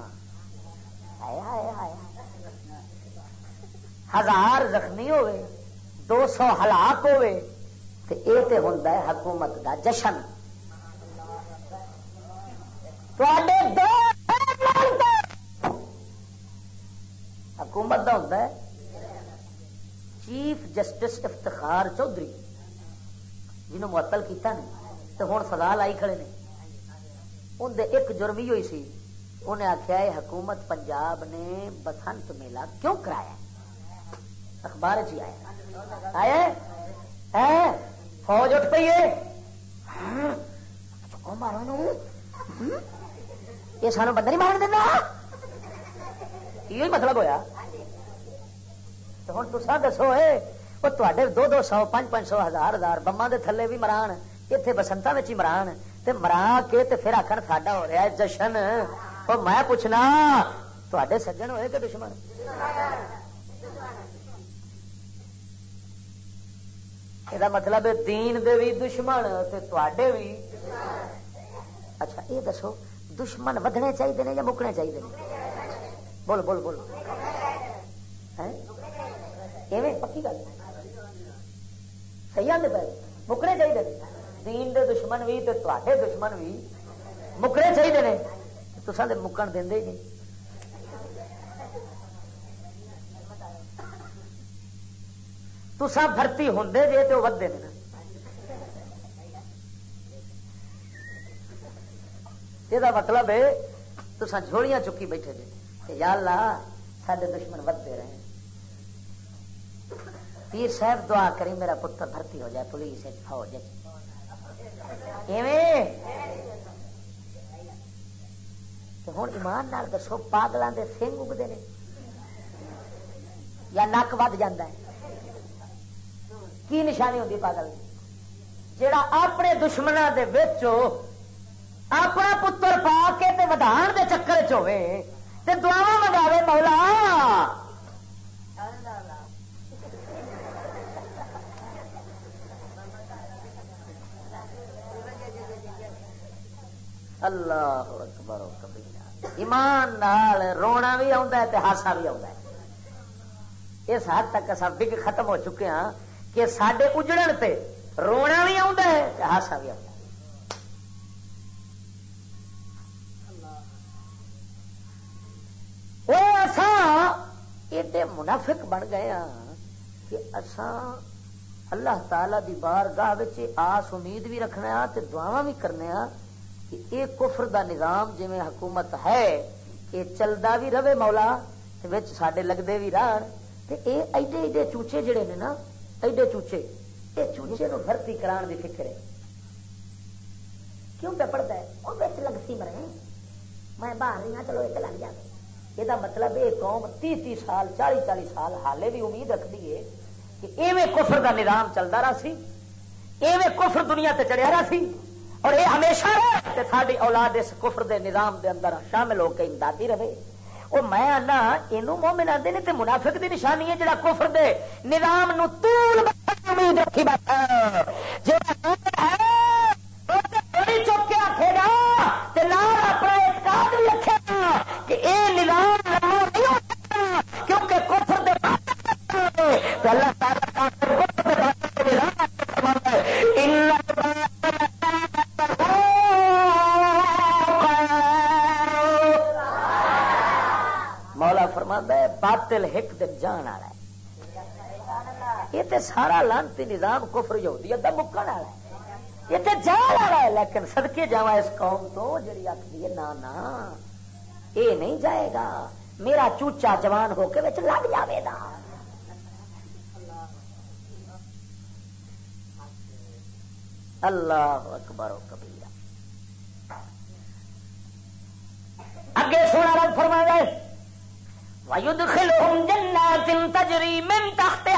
1000 زخمی ہوئے، 200 ہلاک ہوئے، تے اے تے ہوندا ہے حکومت دا جشن۔ حکومت دا ہوندا ہے چیف جسٹس افتخار چودھری، جنہوں معطل کیتا نہیں تو ہوں سزا لائی کھڑے نے، اندر ایک جرم ہی ہوئی سی، انہیں آخیا ہے حکومت پنجاب نے بسنت میلہ کیوں کرایا؟ اخبار چ آیا فوج اٹھ پئی ہے، مارو یہ سانو بندہ نہیں مارن دینا، یہ مطلب ہویا۔ تو ہوں تسا دسو وہ تے 200 500 1000 بما دے تھلے بھی مران، اتنے بسنتا میں ہی مران، تے مرا کے تے پھر آخر ساڈا ہو رہا ہے جشن۔ وہ میں پوچھنا تے سجن ہوئے کہ دشمن؟ یہ مطلب دین دے بھی دشمن تے تواڈے بھی۔ اچھا یہ دسو دشمن ودنے چاہیے یا مکنے چاہیے؟ بول بول بول، پکی گل صحیح آتے پہ مکنے چاہیے، دین دے دشمن بھی تے تواڈے دشمن بھی مکنے چاہیے، تساں تے مکن دیندے ہی نہیں۔ تساں بھرتی ہوندے جے تے ودے نے نا، یہ مطلب ہے تساں جھولیاں چکی بیٹھے جے کہ یا اللہ سارے دشمن ودتے رہے۔ پیر صاحب دعا کری میرا پتر بھرتی ہو جائے پولیس فوج، ہوں ایمان نال دسو پاگلوں دے سنگ اگتے ہیں یا نک ود جاتا ہے؟ کی نشانی ہوتی پاگل جیڑا اپنے دشمنوں دے وچ اپنا پتر پا کے تے ودھان دے چکر چ ہوے تے دعا منگاوے مولا اللہ اکبر و کبیرہ. ایمان نال رونا بھی آتا ہے تے ہاسا بھی آتا ہے. اس حد تک اصل بگ ختم ہو چکے ہیں کہ سڈے اجڑن تے رونا بھی آتا ہے تے ہاسا بھی آتا ہے. وہ اساں ایڈے منافق بن گئے ہیں کہ اساں اللہ تعالی دی بارگاہ وچ آس امید بھی رکھنا تے دعاواں بھی کرنے کہ یہ کفر دا نظام جویں حکومت ہے یہ چلدا بھی رہے مولا تے وچ ساڈے لگدے بھی رہن تے اے ایڈے ایڈے چوچے جڑے نے نا ایڈے چوچے یہ چوچے نو بھرتی کران دی فکر ہے. کیوں پہ پڑتا ہے وہ وچ لگتی مرے میں باہر نہیں ہاں چلو ایک لگ جائے. یہ مطلب یہ قوم 30 سال 40 سال حالے بھی امید رکھتی ہے کہ ایویں کفر دا نظام چلتا رہا سی ایویں کفر دنیا تے چڑھیا رہا سی اور یہ ہمیشہ رہے ساری اولاد اس کفر دے نظام دے اندر شامل ہو کے امدادی رہے. وہ میں آنا یہ مومن آتے ہیں تے منافق دی نشانی ہے جڑا کفر دے نظام نو طول امید رکھی بیٹھا چک کے آکھے گا تے نال اپنا اعتقاد بھی رکھے گا کہ اے نظام نہیں ہو سکتا کیونکہ کفر دے اللہ تعالیٰ مولا فرماندا ہے باطل ایک دن جان والا ہے. یہ تے سارا لعنتی نظام کفر یہودیت دا مکن والا ہے یہ تے جان والا ہے. لیکن صدقے جاواں اس قوم تو جڑی آکھدی ہے نا نا اے نہیں جائے گا میرا چوچا جوان ہو کے وچ لگ جاوے گا. اللہ اکبر و کبیرہ. اگے سونا رب فرمائے وَيُدْخِلُهُمْ جَنَّاتٍ تَجْرِي مِن تَحْتِهَا